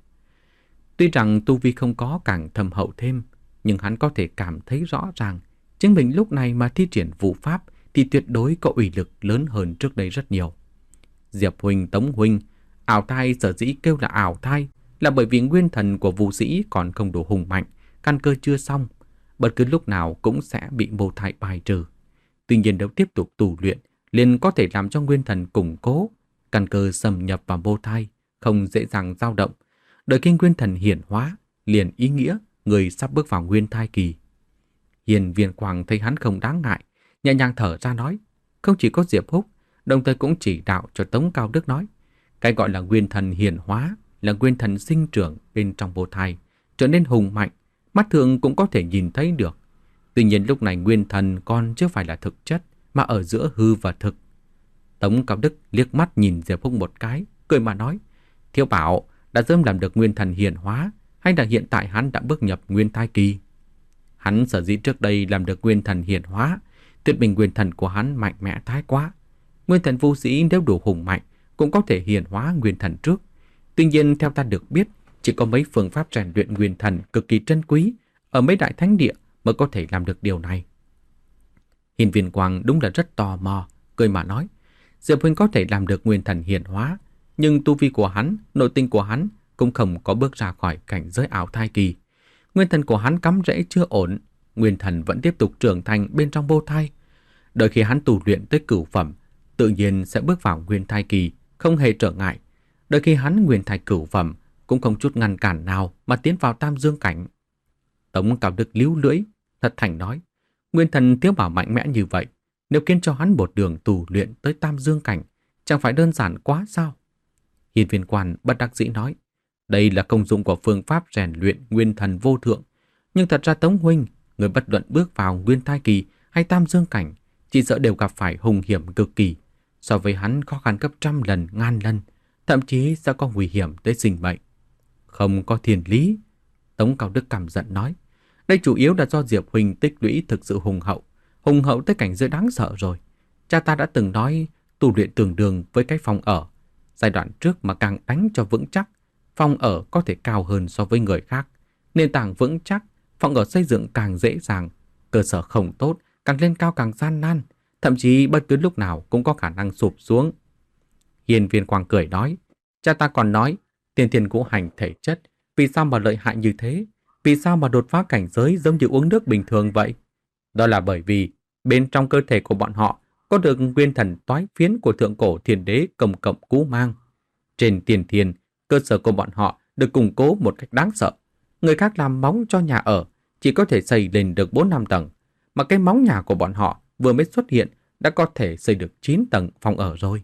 Tuy rằng tu vi không có càng thâm hậu thêm, nhưng hắn có thể cảm thấy rõ ràng chính mình lúc này mà thi triển vũ pháp thì tuyệt đối có uy lực lớn hơn trước đây rất nhiều. Diệp huynh, Tống huynh, ảo thai sở dĩ kêu là ảo thai là bởi vì nguyên thần của vũ sĩ còn không đủ hùng mạnh, căn cơ chưa xong, bất cứ lúc nào cũng sẽ bị mô thai bài trừ. Tuy nhiên nếu tiếp tục tu luyện, liền có thể làm cho nguyên thần củng cố, căn cơ xâm nhập vào mô thai, không dễ dàng dao động. Đợi khi nguyên thần hiển hóa, liền ý nghĩa người sắp bước vào nguyên thai kỳ. Hiền Viên Quang thấy hắn không đáng ngại, nhẹ nhàng thở ra nói, không chỉ có Diệp Húc, đồng thời cũng chỉ đạo cho Tống Cao Đức nói, cái gọi là nguyên thần hiển hóa là nguyên thần sinh trưởng bên trong mô thai, trở nên hùng mạnh, mắt thường cũng có thể nhìn thấy được. Tuy nhiên lúc này nguyên thần còn chưa phải là thực chất, mà ở giữa hư và thực. Tống Cao Đức liếc mắt nhìn Diệp Húc một cái, cười mà nói, Thiếu Bảo đã sớm làm được nguyên thần hiển hóa, hay là hiện tại hắn đã bước nhập nguyên thai kỳ? Hắn sở dĩ trước đây làm được nguyên thần hiển hóa, tuyệt bình nguyên thần của hắn mạnh mẽ thái quá. Nguyên thần vũ sĩ nếu đủ hùng mạnh cũng có thể hiển hóa nguyên thần trước. Tuy nhiên theo ta được biết, chỉ có mấy phương pháp rèn luyện nguyên thần cực kỳ trân quý ở mấy đại thánh địa mới có thể làm được điều này. Hiền Viên Quang đúng là rất tò mò, cười mà nói, Diệp huynh có thể làm được nguyên thần hiển hóa, nhưng tu vi của hắn, nội tinh của hắn cũng không có bước ra khỏi cảnh giới ảo thai kỳ. Nguyên thần của hắn cắm rễ chưa ổn, nguyên thần vẫn tiếp tục trưởng thành bên trong bô thai. Đợi khi hắn tu luyện tới cửu phẩm, tự nhiên sẽ bước vào nguyên thai kỳ, không hề trở ngại. Đợi khi hắn nguyên thai cửu phẩm, cũng không chút ngăn cản nào mà tiến vào tam dương cảnh. Tống Cao Đức líu lưỡi, thật thành nói, nguyên thần Thiếu Bảo mạnh mẽ như vậy, nếu khiến cho hắn một đường tu luyện tới tam dương cảnh, chẳng phải đơn giản quá sao? Hiền Viên Quan bất đắc dĩ nói, đây là công dụng của phương pháp rèn luyện nguyên thần vô thượng. Nhưng thật ra Tống huynh, người bất luận bước vào nguyên thai kỳ hay tam dương cảnh, chỉ sợ đều gặp phải hung hiểm cực kỳ. So với hắn khó khăn gấp trăm lần, ngàn lần, thậm chí sẽ có nguy hiểm tới sinh mệnh. Không có thiên lý. Tống Cao Đức căm giận nói, đây chủ yếu là do Diệp huynh tích lũy thực sự hùng hậu, hùng hậu tới cảnh giới đáng sợ rồi. Cha ta đã từng nói tu luyện tương đương với cái phòng ở. Giai đoạn trước mà càng đánh cho vững chắc, phòng ở có thể cao hơn so với người khác. Nền tảng vững chắc, phòng ở xây dựng càng dễ dàng. Cơ sở không tốt, càng lên cao càng gian nan, thậm chí bất cứ lúc nào cũng có khả năng sụp xuống. Hiền Viên Quang cười nói, cha ta còn nói, tiên thiên ngũ hành thể chất, vì sao mà lợi hại như thế? Vì sao mà đột phá cảnh giới giống như uống nước bình thường vậy? Đó là bởi vì bên trong cơ thể của bọn họ có được nguyên thần toái phiến của thượng cổ thiên đế Công Cộng Cú Mang. Trên tiền thiên, cơ sở của bọn họ được củng cố một cách đáng sợ. Người khác làm móng cho nhà ở chỉ có thể xây lên được bốn năm tầng, mà cái móng nhà của bọn họ vừa mới xuất hiện đã có thể xây được chín tầng phòng ở rồi.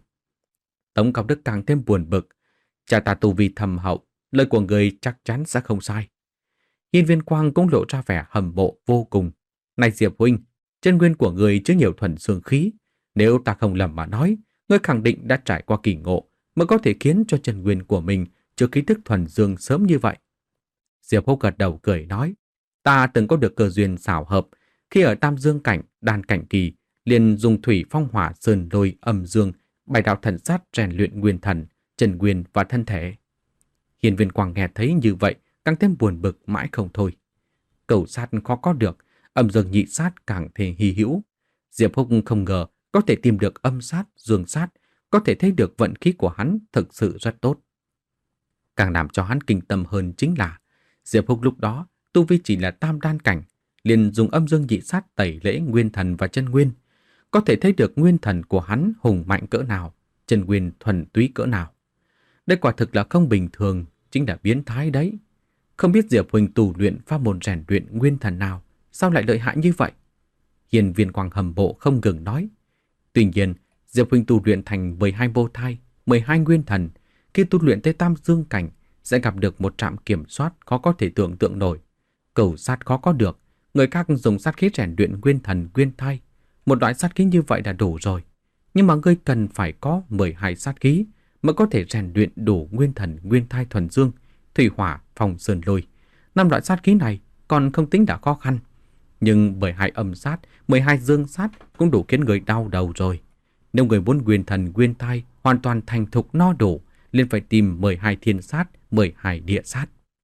Tống Cao Đức càng thêm buồn bực. Cha ta tu vi thầm hậu, lời của người chắc chắn sẽ không sai. Hiên Viên Quang cũng lộ ra vẻ hâm mộ vô cùng. Này Diệp huynh, chân nguyên của người chứa nhiều thuần dương khí. Nếu ta không lầm mà nói, ngươi khẳng định đã trải qua kỳ ngộ mới có thể khiến cho chân nguyên của mình chứa khí tức thuần dương sớm như vậy. Diệp Húc gật đầu cười nói, ta từng có được cơ duyên xảo hợp, khi ở tam dương cảnh, đan cảnh kỳ, liền dùng thủy phong hỏa sơn lôi âm dương bảy đạo thần sát rèn luyện nguyên thần, chân nguyên và thân thể. Hiên Viên Quang nghe thấy như vậy càng thêm buồn bực mãi không thôi. Cầu sát khó có được, âm dương nhị sát càng thêm hy hữu. Diệp Húc không ngờ có thể tìm được âm sát, dương sát, có thể thấy được vận khí của hắn thực sự rất tốt. Càng làm cho hắn kinh tâm hơn chính là Diệp Húc lúc đó tu vi chỉ là tam đan cảnh, liền dùng âm dương nhị sát tẩy lễ nguyên thần và chân nguyên, có thể thấy được nguyên thần của hắn hùng mạnh cỡ nào, chân nguyên thuần túy cỡ nào. Đây quả thực là không bình thường, chính là biến thái đấy. Không biết Diệp Huynh tu luyện pháp môn rèn luyện nguyên thần nào, sao lại lợi hại như vậy? Hiên Viên Quang hầm bộ không ngừng nói. Tuy nhiên, Diệp Huynh tu luyện thành mười hai bô thai, mười hai nguyên thần, khi tu luyện tới tam dương cảnh sẽ gặp được một trạm kiểm soát khó có thể tưởng tượng nổi. Cầu sát khó có được, người khác dùng sát khí rèn luyện nguyên thần, nguyên thai. Một loại sát khí như vậy là đủ rồi. Nhưng mà ngươi cần phải có mười hai sát khí mới có thể rèn luyện đủ nguyên thần, nguyên thai thuần dương, thủy hỏa, phong sơn lôi. Năm loại sát khí này còn không tính đã khó khăn. Nhưng mười hai âm sát, mười hai dương sát cũng đủ khiến người đau đầu rồi. Nếu người muốn nguyên thần, nguyên thai hoàn toàn thành thục no đủ, liền phải tìm mười hai thiên sát, mười hai địa sát.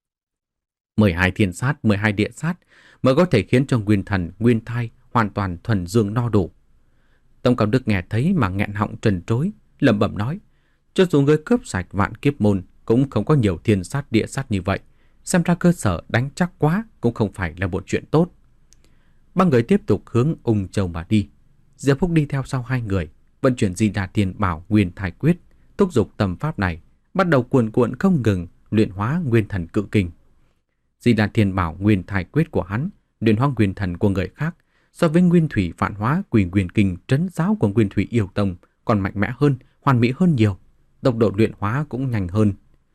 mười hai thiên sát, mười hai địa sát mới có thể khiến cho nguyên thần, nguyên thai hoàn toàn thuần dương no đủ. Tông Cao Đức nghe thấy mà nghẹn họng trần trối, lẩm bẩm nói, cho dù người cướp sạch vạn kiếp môn cũng không có nhiều thiên sát địa sát như vậy, xem ra cơ sở đánh chắc quá cũng không phải là một chuyện tốt. Ba người tiếp tục hướng Ung Châu mà đi. Diệp Húc đi theo sau hai người, vận chuyển Di Đà Thiên Bảo Nguyên Thai Quyết, thúc giục tầm pháp này, bắt đầu cuồn cuộn không ngừng luyện hóa nguyên thần cự kinh. Di Đà Thiên Bảo Nguyên Thai Quyết của hắn, luyện hóa nguyên thần của người khác, so với Nguyên Thủy Vạn Hóa Quỷ Nguyên Kinh trấn giáo của Nguyên Thủy Yêu Tông còn mạnh mẽ hơn, hoàn mỹ hơn nhiều, tốc độ luyện hóa cũng nhanh hơn.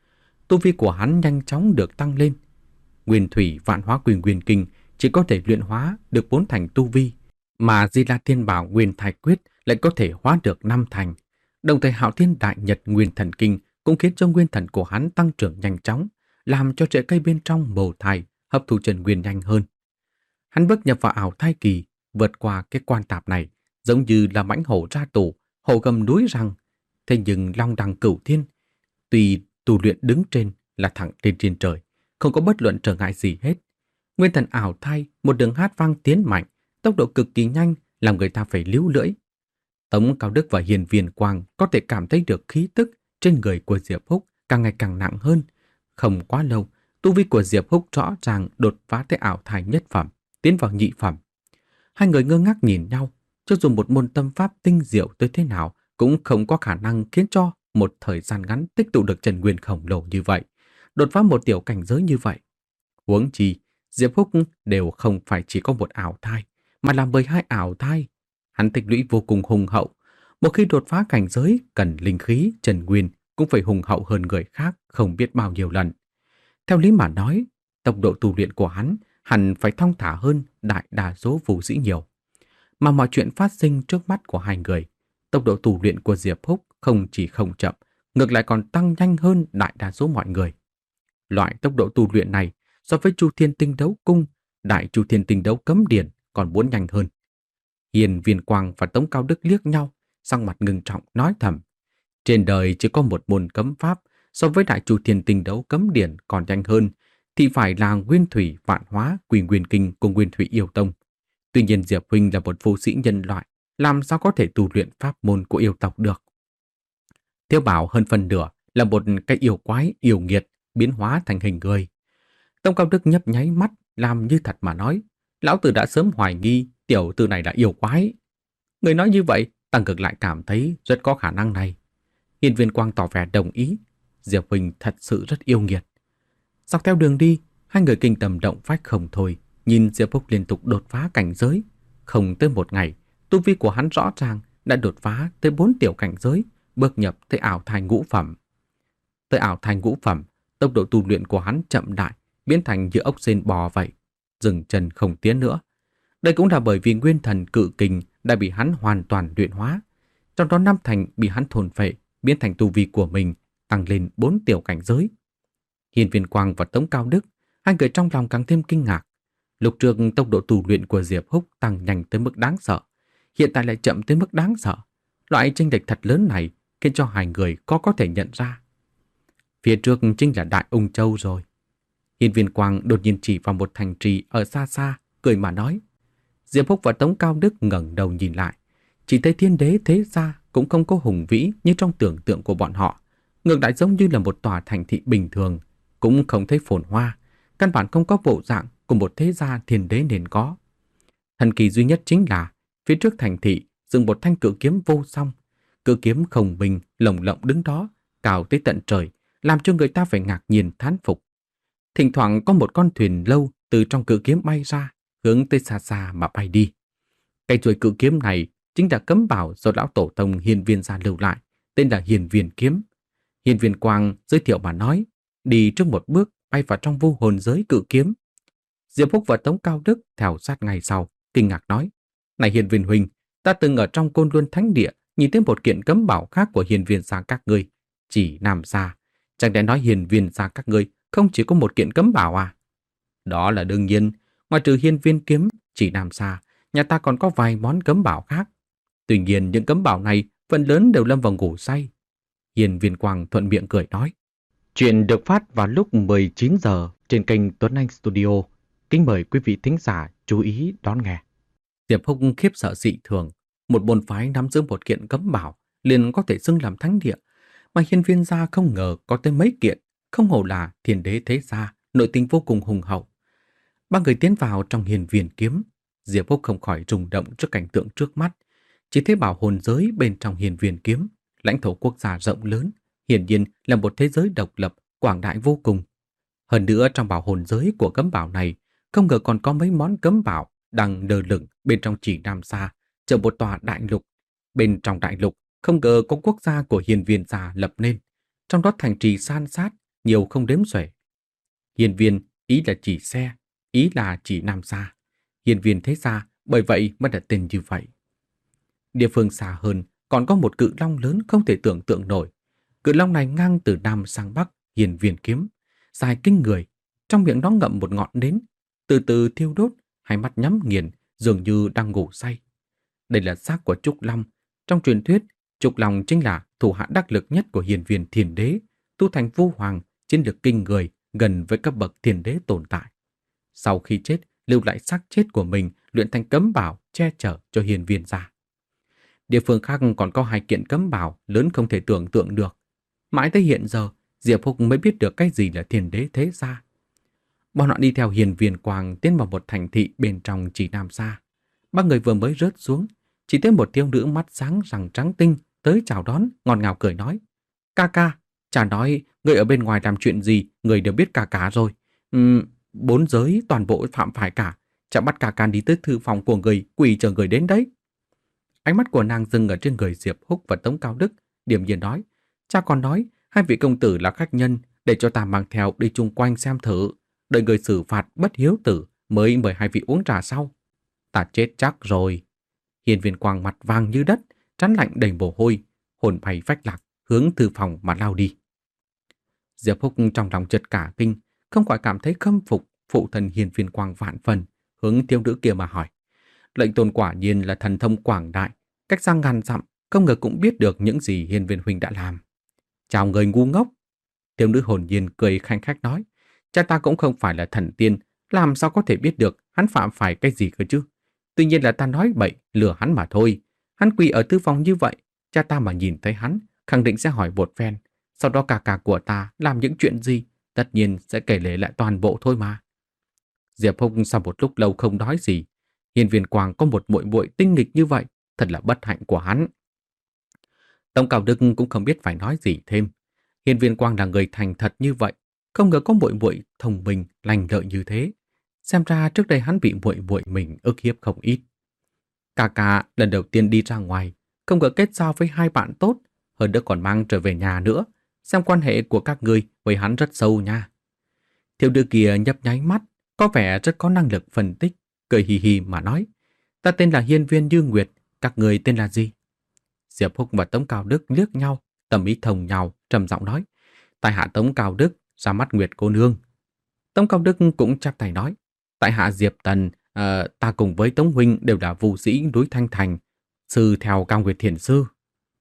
Tu vi của hắn nhanh chóng được tăng lên. Nguyên Thủy Vạn Hóa Quỷ Nguyên Kinh chỉ có thể luyện hóa được bốn thành tu vi, mà Di Đà Thiên Bảo Nguyên Thai Quyết lại có thể hóa được năm thành. Đồng thời Hạo Thiên Đại Nhật Nguyên Thần Kinh cũng khiến cho nguyên thần của hắn tăng trưởng nhanh chóng, làm cho rễ cây bên trong bầu thai hấp thụ chân nguyên nhanh hơn. Hắn bước nhập vào ảo thai kỳ, vượt qua cái quan tạp này, giống như là mãnh hổ ra tù, hổ gầm núi răng. Thế nhưng long đằng cửu thiên, tùy tu luyện đứng trên là thẳng lên trên trời, không có bất luận trở ngại gì hết. Nguyên thần ảo thai một đường hát vang tiến mạnh, tốc độ cực kỳ nhanh, làm người ta phải líu lưỡi. Tống Cao Đức và Hiên Viên Quang có thể cảm thấy được khí tức trên người của Diệp Húc càng ngày càng nặng hơn. Không quá lâu, tu vi của Diệp Húc rõ ràng đột phá tới ảo thai nhất phẩm, tiến vào nhị phẩm. Hai người ngơ ngác nhìn nhau, cho dù một môn tâm pháp tinh diệu tới thế nào cũng không có khả năng khiến cho một thời gian ngắn tích tụ được chân nguyên khổng lồ như vậy, đột phá một tiểu cảnh giới như vậy. Huống chi, Diệp Húc đều không phải chỉ có một ảo thai, mà là mười hai ảo thai. Hắn tích lũy vô cùng hùng hậu. Một khi đột phá cảnh giới cần linh khí, chân nguyên cũng phải hùng hậu hơn người khác không biết bao nhiêu lần. Theo lý mà nói, tốc độ tu luyện của hắn hẳn phải thong thả hơn đại đa số vũ sĩ nhiều. Mà mọi chuyện phát sinh trước mắt của hai người, tốc độ tu luyện của Diệp Húc không chỉ không chậm, ngược lại còn tăng nhanh hơn đại đa số mọi người. Loại tốc độ tu luyện này so với Chu Thiên Tinh Đấu Cung, Đại Chu Thiên Tinh Đấu Cấm Điển còn muốn nhanh hơn. Hiên Viên Quang và Tống Cao Đức liếc nhau, sắc mặt ngưng trọng nói thầm: trên đời chỉ có một môn cấm pháp so với Đại Chu Thiên Tinh Đấu Cấm Điển còn nhanh hơn, thì phải là Nguyên Thủy Vạn Hóa Quỷ Nguyên Kinh của Nguyên Thủy Yêu Tông. Tuy nhiên Diệp huynh là một vô sĩ nhân loại, làm sao có thể tu luyện pháp môn của yêu tộc được? Thiếu Bảo hơn phần nửa là một cái yêu quái, yêu nghiệt, biến hóa thành hình người. Tông Cao Đức nhấp nháy mắt, làm như thật mà nói: lão tử đã sớm hoài nghi tiểu tử này là yêu quái. Người nói như vậy, ta ngược lại cảm thấy rất có khả năng này. Hiên Viên Quang tỏ vẻ đồng ý. Diệp huynh thật sự rất yêu nghiệt. Dọc theo đường đi, hai người kinh tâm động phách không thôi, nhìn Diệp Húc liên tục đột phá cảnh giới. Không tới một ngày, tu vi của hắn rõ ràng đã đột phá tới bốn tiểu cảnh giới, bước nhập tới ảo thai ngũ phẩm. Tới ảo thai ngũ phẩm, tốc độ tu luyện của hắn chậm đại, biến thành như ốc sên bò vậy, dừng chân không tiến nữa. Đây cũng là bởi vì nguyên thần cự kình đã bị hắn hoàn toàn luyện hóa, trong đó năm thành bị hắn thôn phệ, biến thành tu vi của mình, tăng lên bốn tiểu cảnh giới. Hiên Viên Quang và Tống Cao Đức, hai người trong lòng càng thêm kinh ngạc. Lúc trước tốc độ tu luyện của Diệp Húc tăng nhanh tới mức đáng sợ, hiện tại lại chậm tới mức đáng sợ. Loại chênh lệch thật lớn này khiến cho hai người có có thể nhận ra. Phía trước chính là Đại Ung Châu rồi. Hiên Viên Quang đột nhiên chỉ vào một thành trì ở xa xa, cười mà nói. Diệp Húc và Tống Cao Đức ngẩng đầu nhìn lại, chỉ thấy thiên đế thế gia cũng không có hùng vĩ như trong tưởng tượng của bọn họ. Ngược lại giống như là một tòa thành thị bình thường, cũng không thấy phồn hoa, căn bản không có bộ dạng của một thế gia thiên đế nên có. Thần kỳ duy nhất chính là phía trước thành thị dựng một thanh cự kiếm vô song. Cự kiếm không bình lồng lộng đứng đó, cao tới tận trời, làm cho người ta phải ngạc nhiên thán phục. Thỉnh thoảng có một con thuyền lâu từ trong cự kiếm bay ra, hướng tới xa xa mà bay đi. Cây chuôi cự kiếm này chính là cấm bảo do lão tổ tông Hiên Viên gia lưu lại, tên là Hiên Viên kiếm. Hiên Viên Quang giới thiệu mà nói, đi trước một bước bay vào trong vô hồn giới cự kiếm. Diệp Húc và Tống Cao Đức theo sát ngay sau, kinh ngạc nói: "Này Hiên Viên huynh, ta từng ở trong Côn Luân Thánh Địa nhìn thấy một kiện cấm bảo khác của Hiên Viên gia các ngươi, chỉ Nam gia. Chẳng lẽ nói Hiên Viên gia các ngươi không chỉ có một kiện cấm bảo à?" "Đó là đương nhiên, ngoài trừ Hiên Viên kiếm, chỉ Nam gia, nhà ta còn có vài món cấm bảo khác. Tuy nhiên những cấm bảo này phần lớn đều lâm vào ngủ say." Hiên Viên Quang thuận miệng cười nói. Chuyện được phát vào lúc mười chín giờ trên kênh Tuấn Anh Studio. Kính mời quý vị thính giả chú ý đón nghe. Diệp Húc khiếp sợ dị thường, một môn phái nắm giữ một kiện cấm bảo liền có thể xưng làm thánh địa, mà Hiên Viên gia không ngờ có tới mấy kiện, không hổ là thiên đế thế gia, nội tình vô cùng hùng hậu. Ba người tiến vào trong Hiên Viên kiếm, Diệp Húc không khỏi rung động trước cảnh tượng trước mắt, chỉ thấy bảo hồn giới bên trong Hiên Viên kiếm, lãnh thổ quốc gia rộng lớn, hiển nhiên là một thế giới độc lập, quảng đại vô cùng. Hơn nữa trong bảo hồn giới của cấm bảo này, không ngờ còn có mấy món cấm bảo đang lơ lửng bên trong chỉ Nam Sa, chờ một tòa đại lục. Bên trong đại lục, không ngờ có quốc gia của Hiên Viên gia lập nên, trong đó thành trì san sát, nhiều không đếm xuể. Hiên Viên ý là chỉ xe, ý là chỉ Nam Sa. Hiên Viên thế gia, bởi vậy mới đặt tên như vậy. Địa phương xa hơn, còn có một cự long lớn không thể tưởng tượng nổi. Cự long này ngang từ Nam sang Bắc, Hiên Viên kiếm, dài kinh người, trong miệng nó ngậm một ngọn nến, từ từ thiêu đốt, hai mắt nhắm nghiền, dường như đang ngủ say. Đây là xác của Trúc Long. Trong truyền thuyết, Trúc Long chính là thủ hạ đắc lực nhất của Hiên Viên Thiên Đế, tu thành Vu Hoàng, chiến lược kinh người, gần với cấp bậc Thiên Đế tồn tại. Sau khi chết, lưu lại xác chết của mình, luyện thành cấm bảo che chở cho Hiên Viên gia. Địa phương khác còn có hai kiện cấm bảo lớn không thể tưởng tượng được. Mãi tới hiện giờ, Diệp Húc mới biết được cái gì là Thiên Đế thế gia. Bọn họ đi theo Hiên Viên Quang tiến vào một thành thị bên trong chỉ Nam Sa. Ba người vừa mới rớt xuống, chỉ thấy một thiếu nữ mắt sáng răng trắng tinh tới chào đón, ngọt ngào cười nói: "Ca ca, chả nói người ở bên ngoài làm chuyện gì, người đều biết cả cả rồi. Uhm, bốn giới toàn bộ phạm phải cả, chả bắt cả ca đi tới thư phòng của người, quỳ chờ người đến đấy." Ánh mắt của nàng dừng ở trên người Diệp Húc và Tống Cao Đức, điềm nhiên nói: "Cha còn nói hai vị công tử là khách nhân, để cho ta mang theo đi chung quanh xem thử, đợi người xử phạt bất hiếu tử mới mời hai vị uống trà sau." "Ta chết chắc rồi." Hiên Viên Quang mặt vàng như đất, trán lạnh đầy mồ hôi, hồn bay phách lạc hướng thư phòng mà lao đi. Diệp Húc trong lòng chợt cả kinh, không khỏi cảm thấy khâm phục phụ thân Hiên Viên Quang vạn phần, hướng thiếu nữ kia mà hỏi: "Lệnh tôn quả nhiên là thần thông quảng đại, cách xa ngàn dặm, không ngờ cũng biết được những gì Hiên Viên huynh đã làm." "Chào người ngu ngốc." Thiếu nữ hồn nhiên cười khanh khách nói: "Cha ta cũng không phải là thần tiên, làm sao có thể biết được hắn phạm phải cái gì cơ chứ? Tuy nhiên là ta nói bậy, lừa hắn mà thôi. Hắn quỳ ở thư phòng như vậy, cha ta mà nhìn thấy hắn, khẳng định sẽ hỏi một phen. Sau đó cả cả của ta làm những chuyện gì, tất nhiên sẽ kể lể lại toàn bộ thôi mà." Diệp Húc sau một lúc lâu không nói gì. Hiên Viên Quang có một muội muội tinh nghịch như vậy, thật là bất hạnh của hắn. Tống Cao Đức cũng không biết phải nói gì thêm. Hiên Viên Quang là người thành thật như vậy, không ngờ có muội muội thông minh, lành lợi như thế. Xem ra trước đây hắn bị muội muội mình ức hiếp không ít. Cà cà lần đầu tiên đi ra ngoài, không ngờ kết giao với hai bạn tốt, hơn nữa còn mang trở về nhà nữa. Xem quan hệ của các ngươi với hắn rất sâu nha. Thiếu nữ kia nhấp nháy mắt, có vẻ rất có năng lực phân tích, cười hì hì mà nói: "Ta tên là Hiên Viên Như Nguyệt, các người tên là gì?" Diệp Húc và Tống Cao Đức liếc nhau, tầm ý thông nhau, trầm giọng nói: "Tại hạ Tống Cao Đức, ra mắt Nguyệt cô nương." Tống Cao Đức cũng chắp tay nói: "Tại hạ Diệp Tần, uh, ta cùng với Tống huynh đều là vũ sĩ núi Thanh Thành, sư theo Cao Nguyệt Thiền sư."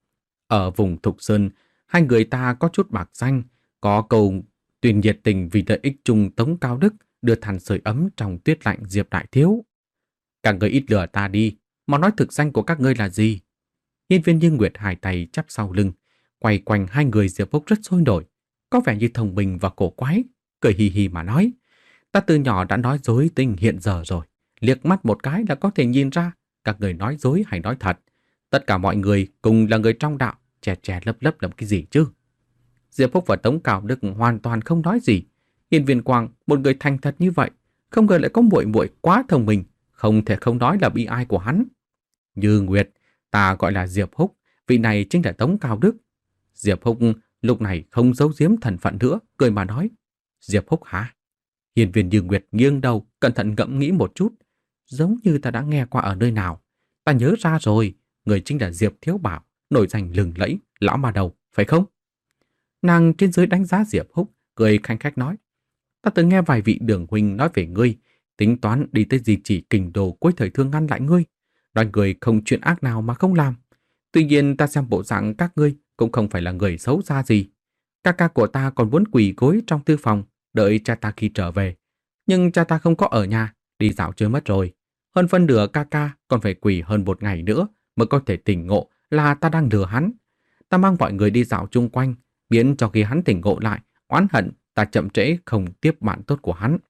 Ở vùng Thục Sơn, hai người ta có chút bạc danh, có câu tùy nhiệt tình vì lợi ích chung Tống Cao Đức đưa than sưởi ấm trong tuyết lạnh Diệp Đại Thiếu. Các người ít lừa ta đi, mà nói thực danh của các ngươi là gì? Hiên viên Như Nguyệt hai tay chắp sau lưng, quay quanh hai người Diệp Phúc rất sôi nổi, có vẻ như thông minh và cổ quái, cười hì hì mà nói. Ta từ nhỏ đã nói dối tình hiện giờ rồi, liếc mắt một cái là có thể nhìn ra các người nói dối hay nói thật. Tất cả mọi người cùng là người trong đạo, chè chè lấp lấp làm cái gì chứ? Diệp Phúc và Tống Cao Đức hoàn toàn không nói gì. Hiên viên Quang, một người thành thật như vậy, không ngờ lại có muội muội quá thông minh, không thể không nói là bi ai của hắn. Như Nguyệt, ta gọi là Diệp Húc, vị này chính là Tống Cao Đức. Diệp Húc lúc này không giấu giếm thân phận nữa, cười mà nói. Diệp Húc hả? Hiên viên Như Nguyệt nghiêng đầu, cẩn thận ngẫm nghĩ một chút. Giống như ta đã nghe qua ở nơi nào. Ta nhớ ra rồi, người chính là Diệp Thiếu Bảo, nổi danh lừng lẫy, lão mà đầu, phải không? Nàng trên dưới đánh giá Diệp Húc, cười khanh khách nói. Ta từng nghe vài vị đường huynh nói về ngươi, tính toán đi tới gì chỉ kình đồ cuối thời thương ngăn lại ngươi. Nói người không chuyện ác nào mà không làm. Tuy nhiên ta xem bộ dạng các ngươi cũng không phải là người xấu xa gì. Ca ca của ta còn muốn quỳ gối trong thư phòng, đợi cha ta khi trở về. Nhưng cha ta không có ở nhà, đi dạo chơi mất rồi. Hơn phân nửa ca ca còn phải quỳ hơn một ngày nữa mới có thể tỉnh ngộ là ta đang lừa hắn. Ta mang mọi người đi dạo chung quanh, biến cho khi hắn tỉnh ngộ lại, oán hận ta chậm trễ không tiếp bạn tốt của hắn.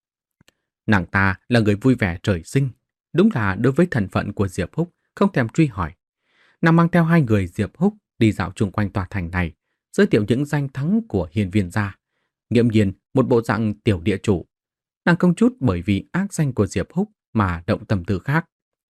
Nàng ta là người vui vẻ trời sinh. Đúng là đối với thân phận của Diệp Húc không thèm truy hỏi. Nàng mang theo hai người Diệp Húc đi dạo chung quanh tòa thành này, giới thiệu những danh thắng của hiên viên gia. Nghiễm nhiên một bộ dạng tiểu địa chủ. Nàng không chút bởi vì ác danh của Diệp Húc mà động tâm tư khác.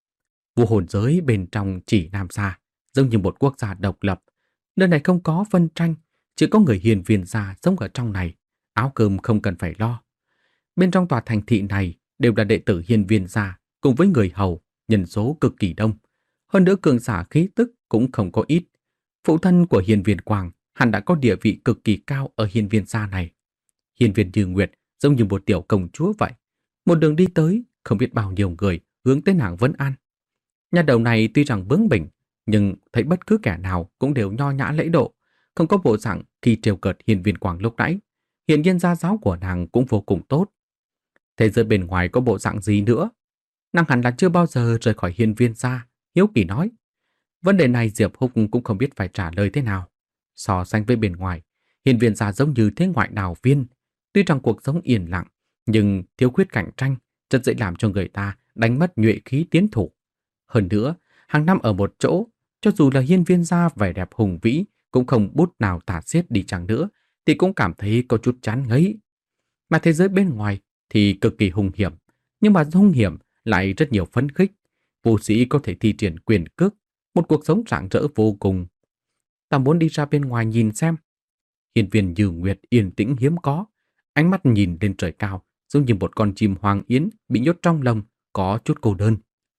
Vu hồn giới bên trong chỉ Nam Xa, giống như một quốc gia độc lập. Nơi này không có phân tranh, chỉ có người hiền viên gia sống ở trong này, áo cơm không cần phải lo. Bên trong tòa thành thị này đều là đệ tử hiền viên gia cùng với người hầu, nhân số cực kỳ đông. Hơn nữa cường giả khí tức cũng không có ít. Phụ thân của hiền viên Quang hẳn đã có địa vị cực kỳ cao ở hiền viên gia này. Hiền viên Như Nguyệt giống như một tiểu công chúa vậy. Một đường đi tới, không biết bao nhiêu người hướng tới nàng vấn an. Nhà đầu này tuy rằng bướng bỉnh, nhưng thấy bất cứ kẻ nào cũng đều nho nhã lễ độ, không có bộ dạng khi trêu cợt hiền viên Quang lúc nãy. Hiện nhiên gia giáo của nàng cũng vô cùng tốt. Thế giới bên ngoài có bộ dạng gì nữa? Nàng hẳn là chưa bao giờ rời khỏi hiên viên gia, hiếu kỳ nói. Vấn đề này Diệp Húc cũng không biết phải trả lời thế nào. So sánh với bên ngoài, hiên viên gia giống như thế ngoại đào viên. Tuy rằng cuộc sống yên lặng, nhưng thiếu khuyết cạnh tranh, rất dễ làm cho người ta đánh mất nhuệ khí tiến thủ. Hơn nữa, hàng năm ở một chỗ, cho dù là hiên viên gia vẻ đẹp hùng vĩ, cũng không bút nào tả xiết đi chăng nữa, thì cũng cảm thấy có chút chán ngấy. Mà thế giới bên ngoài thì cực kỳ hung hiểm, nhưng mà hung hiểm lại rất nhiều phấn khích. Vũ sĩ có thể thi triển quyền cước, một cuộc sống rạng rỡ vô cùng. Ta muốn đi ra bên ngoài nhìn xem. Hiên viên Như Nguyệt yên tĩnh hiếm có, ánh mắt nhìn lên trời cao, giống như một con chim hoàng yến bị nhốt trong lồng, có chút cô đơn.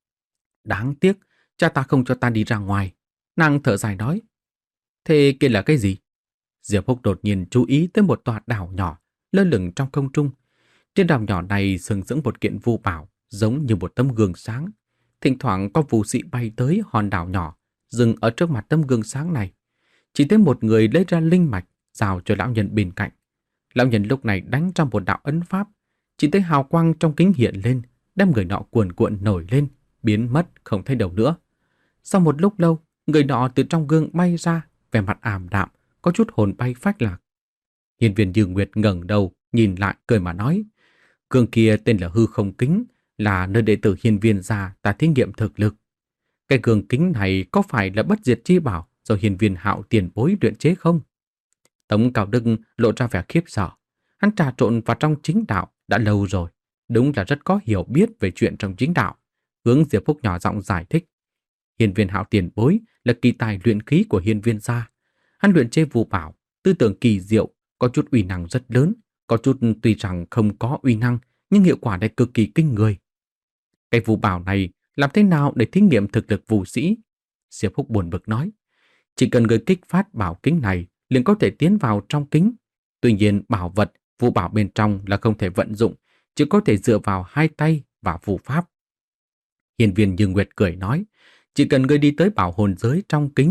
Đáng tiếc, cha ta không cho ta đi ra ngoài. Nàng thở dài nói. Thế kia là cái gì? Diệp Húc đột nhiên chú ý tới một tòa đảo nhỏ lơ lửng trong không trung. Trên đảo nhỏ này sừng sững một kiện vu bảo, giống như một tấm gương sáng. Thỉnh thoảng có vũ sĩ bay tới hòn đảo nhỏ, dừng ở trước mặt tấm gương sáng này. Chỉ thấy một người lấy ra linh mạch, giao cho lão nhân bên cạnh. Lão nhân lúc này đánh trong một đạo ấn pháp, chỉ thấy hào quang trong kính hiện lên, đem người nọ cuồn cuộn nổi lên, biến mất không thấy đâu nữa. Sau một lúc lâu, người nọ từ trong gương bay ra, vẻ mặt ảm đạm, có chút hồn bay phách lạc. Hiên viên Như Nguyệt ngẩng đầu, nhìn lại cười mà nói. Gương kia tên là hư không kính, là nơi đệ tử hiên viên gia ta thí nghiệm thực lực. Cái gương kính này có phải là bất diệt chi bảo do hiên viên Hạo tiền bối luyện chế không? Tống Cao Đức lộ ra vẻ khiếp sợ. Hắn trà trộn vào trong chính đạo đã lâu rồi, đúng là rất có hiểu biết về chuyện trong chính đạo. Hướng Diệp Phúc nhỏ giọng giải thích. Hiên viên Hạo tiền bối là kỳ tài luyện khí của hiên viên gia. Hắn luyện chế vu bảo, tư tưởng kỳ diệu, có chút uy năng rất lớn, có chút tuy rằng không có uy năng, nhưng hiệu quả lại cực kỳ kinh người. Cái vu bảo này làm thế nào để thí nghiệm thực lực vũ sĩ? Diệp Húc buồn bực nói. Chỉ cần người kích phát bảo kính này liền có thể tiến vào trong kính. Tuy nhiên bảo vật, vu bảo bên trong là không thể vận dụng, chỉ có thể dựa vào hai tay và vu pháp. Hiên viên Như Nguyệt cười nói. Chỉ cần người đi tới bảo hồn giới trong kính,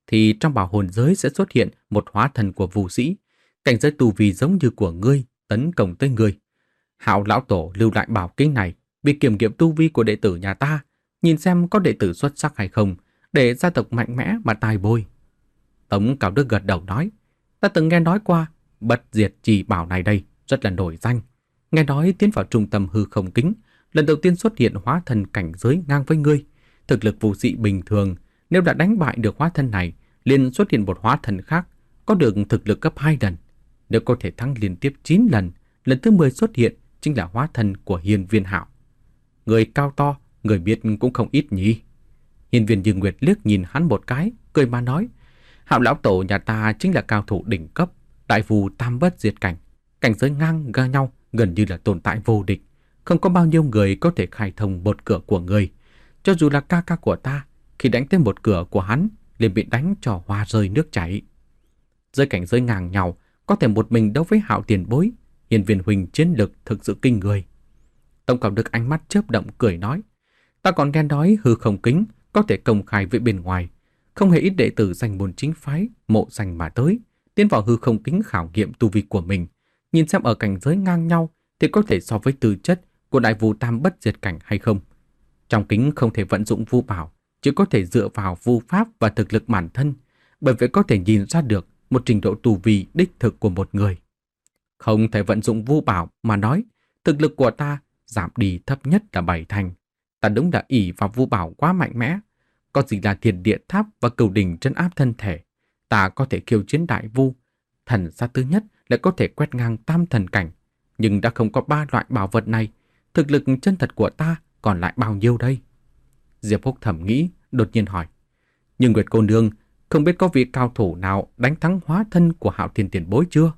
thì trong bảo hồn giới sẽ xuất hiện một hóa thần của vũ sĩ, cảnh giới tu vi giống như của ngươi, tấn công tới ngươi. Hạo lão tổ lưu lại bảo kính này vì kiểm nghiệm tu vi của đệ tử nhà ta, nhìn xem có đệ tử xuất sắc hay không, để gia tộc mạnh mẽ mà tài bồi. Tống Cao Đức gật đầu nói, ta từng nghe nói qua, bất diệt chỉ bảo này đây rất là nổi danh. Nghe nói tiến vào trung tâm hư không kính, lần đầu tiên xuất hiện hóa thân cảnh giới ngang với ngươi. Thực lực vũ sĩ bình thường, nếu đã đánh bại được hóa thân này, liền xuất hiện một hóa thân khác, có được thực lực gấp hai lần. Nếu có thể thắng liên tiếp chín lần, lần thứ mười xuất hiện chính là hóa thân của Hiên Viên Hạo. Người cao to, người biết cũng không ít nhỉ. Hiên Viên Như Nguyệt liếc nhìn hắn một cái, cười mà nói, Hạo lão tổ nhà ta chính là cao thủ đỉnh cấp, đại phù tam bất diệt cảnh, cảnh giới ngang ga nhau, gần như là tồn tại vô địch. Không có bao nhiêu người có thể khai thông một cửa của người. Cho dù là ca ca của ta, khi đánh tới một cửa của hắn, liền bị đánh cho hoa rơi nước chảy. Dưới cảnh giới ngang nhau, có thể một mình đấu với Hạo tiền bối, Hiên Viên huynh chiến lực thực sự kinh người. Tông Cao Đức ánh mắt chớp động cười nói, ta còn nghe nói hư không kính có thể công khai với bên ngoài, không hề ít đệ tử danh môn chính phái mộ danh mà tới, tiến vào hư không kính khảo nghiệm tu vi của mình, nhìn xem ở cảnh giới ngang nhau thì có thể so với tư chất của đại vu tam bất diệt cảnh hay không. Trong kính không thể vận dụng vu bảo, chỉ có thể dựa vào vu pháp và thực lực bản thân, bởi vậy có thể nhìn ra được một trình độ tu vi đích thực của một người. Không thể vận dụng vu bảo mà nói, thực lực của ta giảm đi thấp nhất là bảy thành. Ta đúng là ỷ vào vu bảo quá mạnh mẽ. Có gì là Thiên Địa Tháp và Cửu Đỉnh trấn áp thân thể, ta có thể khiêu chiến đại vu. Thần sát thứ nhất lại có thể quét ngang tam thần cảnh, nhưng đã không có ba loại bảo vật này, thực lực chân thật của ta còn lại bao nhiêu đây? Diệp Húc thầm nghĩ, đột nhiên hỏi, nhưng Nguyệt cô nương không biết có vị cao thủ nào đánh thắng hóa thân của Hạo Thiên tiền bối chưa?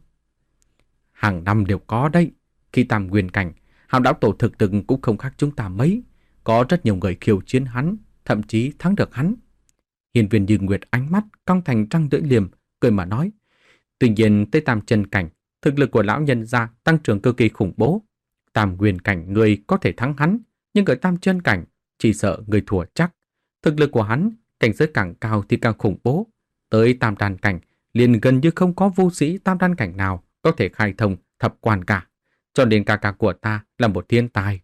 Hàng năm đều có đấy. Khi tam nguyên cảnh, Hạo đạo tổ thực lực cũng không khác chúng ta mấy, có rất nhiều người khiêu chiến hắn, thậm chí thắng được hắn. Hiên Viên Như Nguyệt ánh mắt cong thành trăng lưỡi liềm, cười mà nói, tuy nhiên tới tam chân cảnh, thực lực của lão nhân gia tăng trưởng cực kỳ khủng bố. Tam nguyên cảnh người có thể thắng hắn, nhưng ở tam chân cảnh chỉ sợ người thua chắc. Thực lực của hắn, cảnh giới càng cao thì càng khủng bố. Tới tam đan cảnh, liền gần như không có vô sĩ tam đan cảnh nào có thể khai thông thập quan cả. Cho nên ca ca của ta là một thiên tài.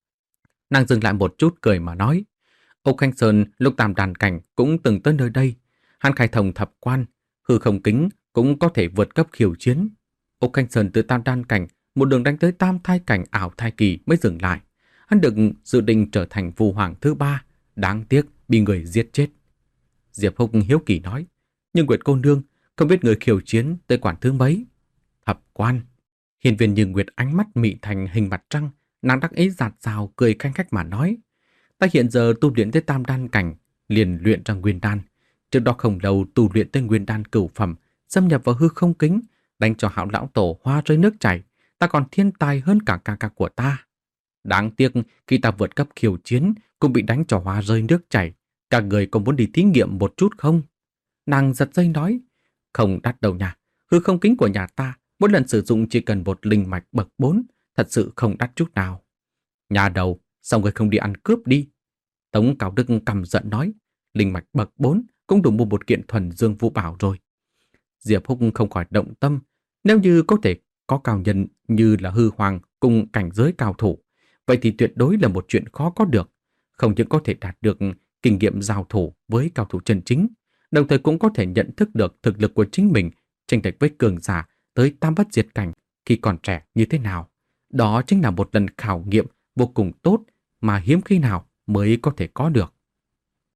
Nàng dừng lại một chút cười mà nói, Âu Khanh Sơn lúc tam đan cảnh cũng từng tới nơi đây. Hắn khai thông thập quan, hư không kính cũng có thể vượt cấp khiêu chiến. Âu Khanh Sơn từ tam đan cảnh một đường đánh tới tam thai cảnh ảo thai kỳ mới dừng lại. Hắn được dự định trở thành phù hoàng thứ ba, đáng tiếc bị người giết chết. Diệp Húc hiếu kỳ nói, nhưng Nguyệt cô nương không biết người khiêu chiến tới quản thứ mấy? Thập quan. Hiên Viên Như Nguyệt ánh mắt mị thành hình mặt trăng, nàng đắc ý giạt rào cười khanh khách mà nói, ta hiện giờ tu luyện tới tam đan cảnh, liền luyện ra nguyên đan. Trước đó không lâu tu luyện tới nguyên đan cửu phẩm, xâm nhập vào hư không kính, đánh cho Hạo lão tổ hoa rơi nước chảy, ta còn thiên tài hơn cả ca ca của ta. Đáng tiếc khi ta vượt cấp khiêu chiến cũng bị đánh cho hoa rơi nước chảy. Cả người có muốn đi thí nghiệm một chút không? Nàng giật dây nói, không đắt đâu nha, hư không kính của nhà ta mỗi lần sử dụng chỉ cần một linh mạch bậc bốn, thật sự không đắt chút nào. Nhà đầu, sao người không đi ăn cướp đi? Tống Cao Đức căm giận nói, linh mạch bậc bốn cũng đủ mua một kiện thuần dương vũ bảo rồi. Diệp Húc không khỏi động tâm, nếu như có thể có cao nhân như là hư hoàng cùng cảnh giới cao thủ, vậy thì tuyệt đối là một chuyện khó có được. Không những có thể đạt được kinh nghiệm giao thủ với cao thủ chân chính, đồng thời cũng có thể nhận thức được thực lực của chính mình chênh lệch với cường giả tới tam bất diệt cảnh khi còn trẻ như thế nào. Đó chính là một lần khảo nghiệm vô cùng tốt mà hiếm khi nào mới có thể có được.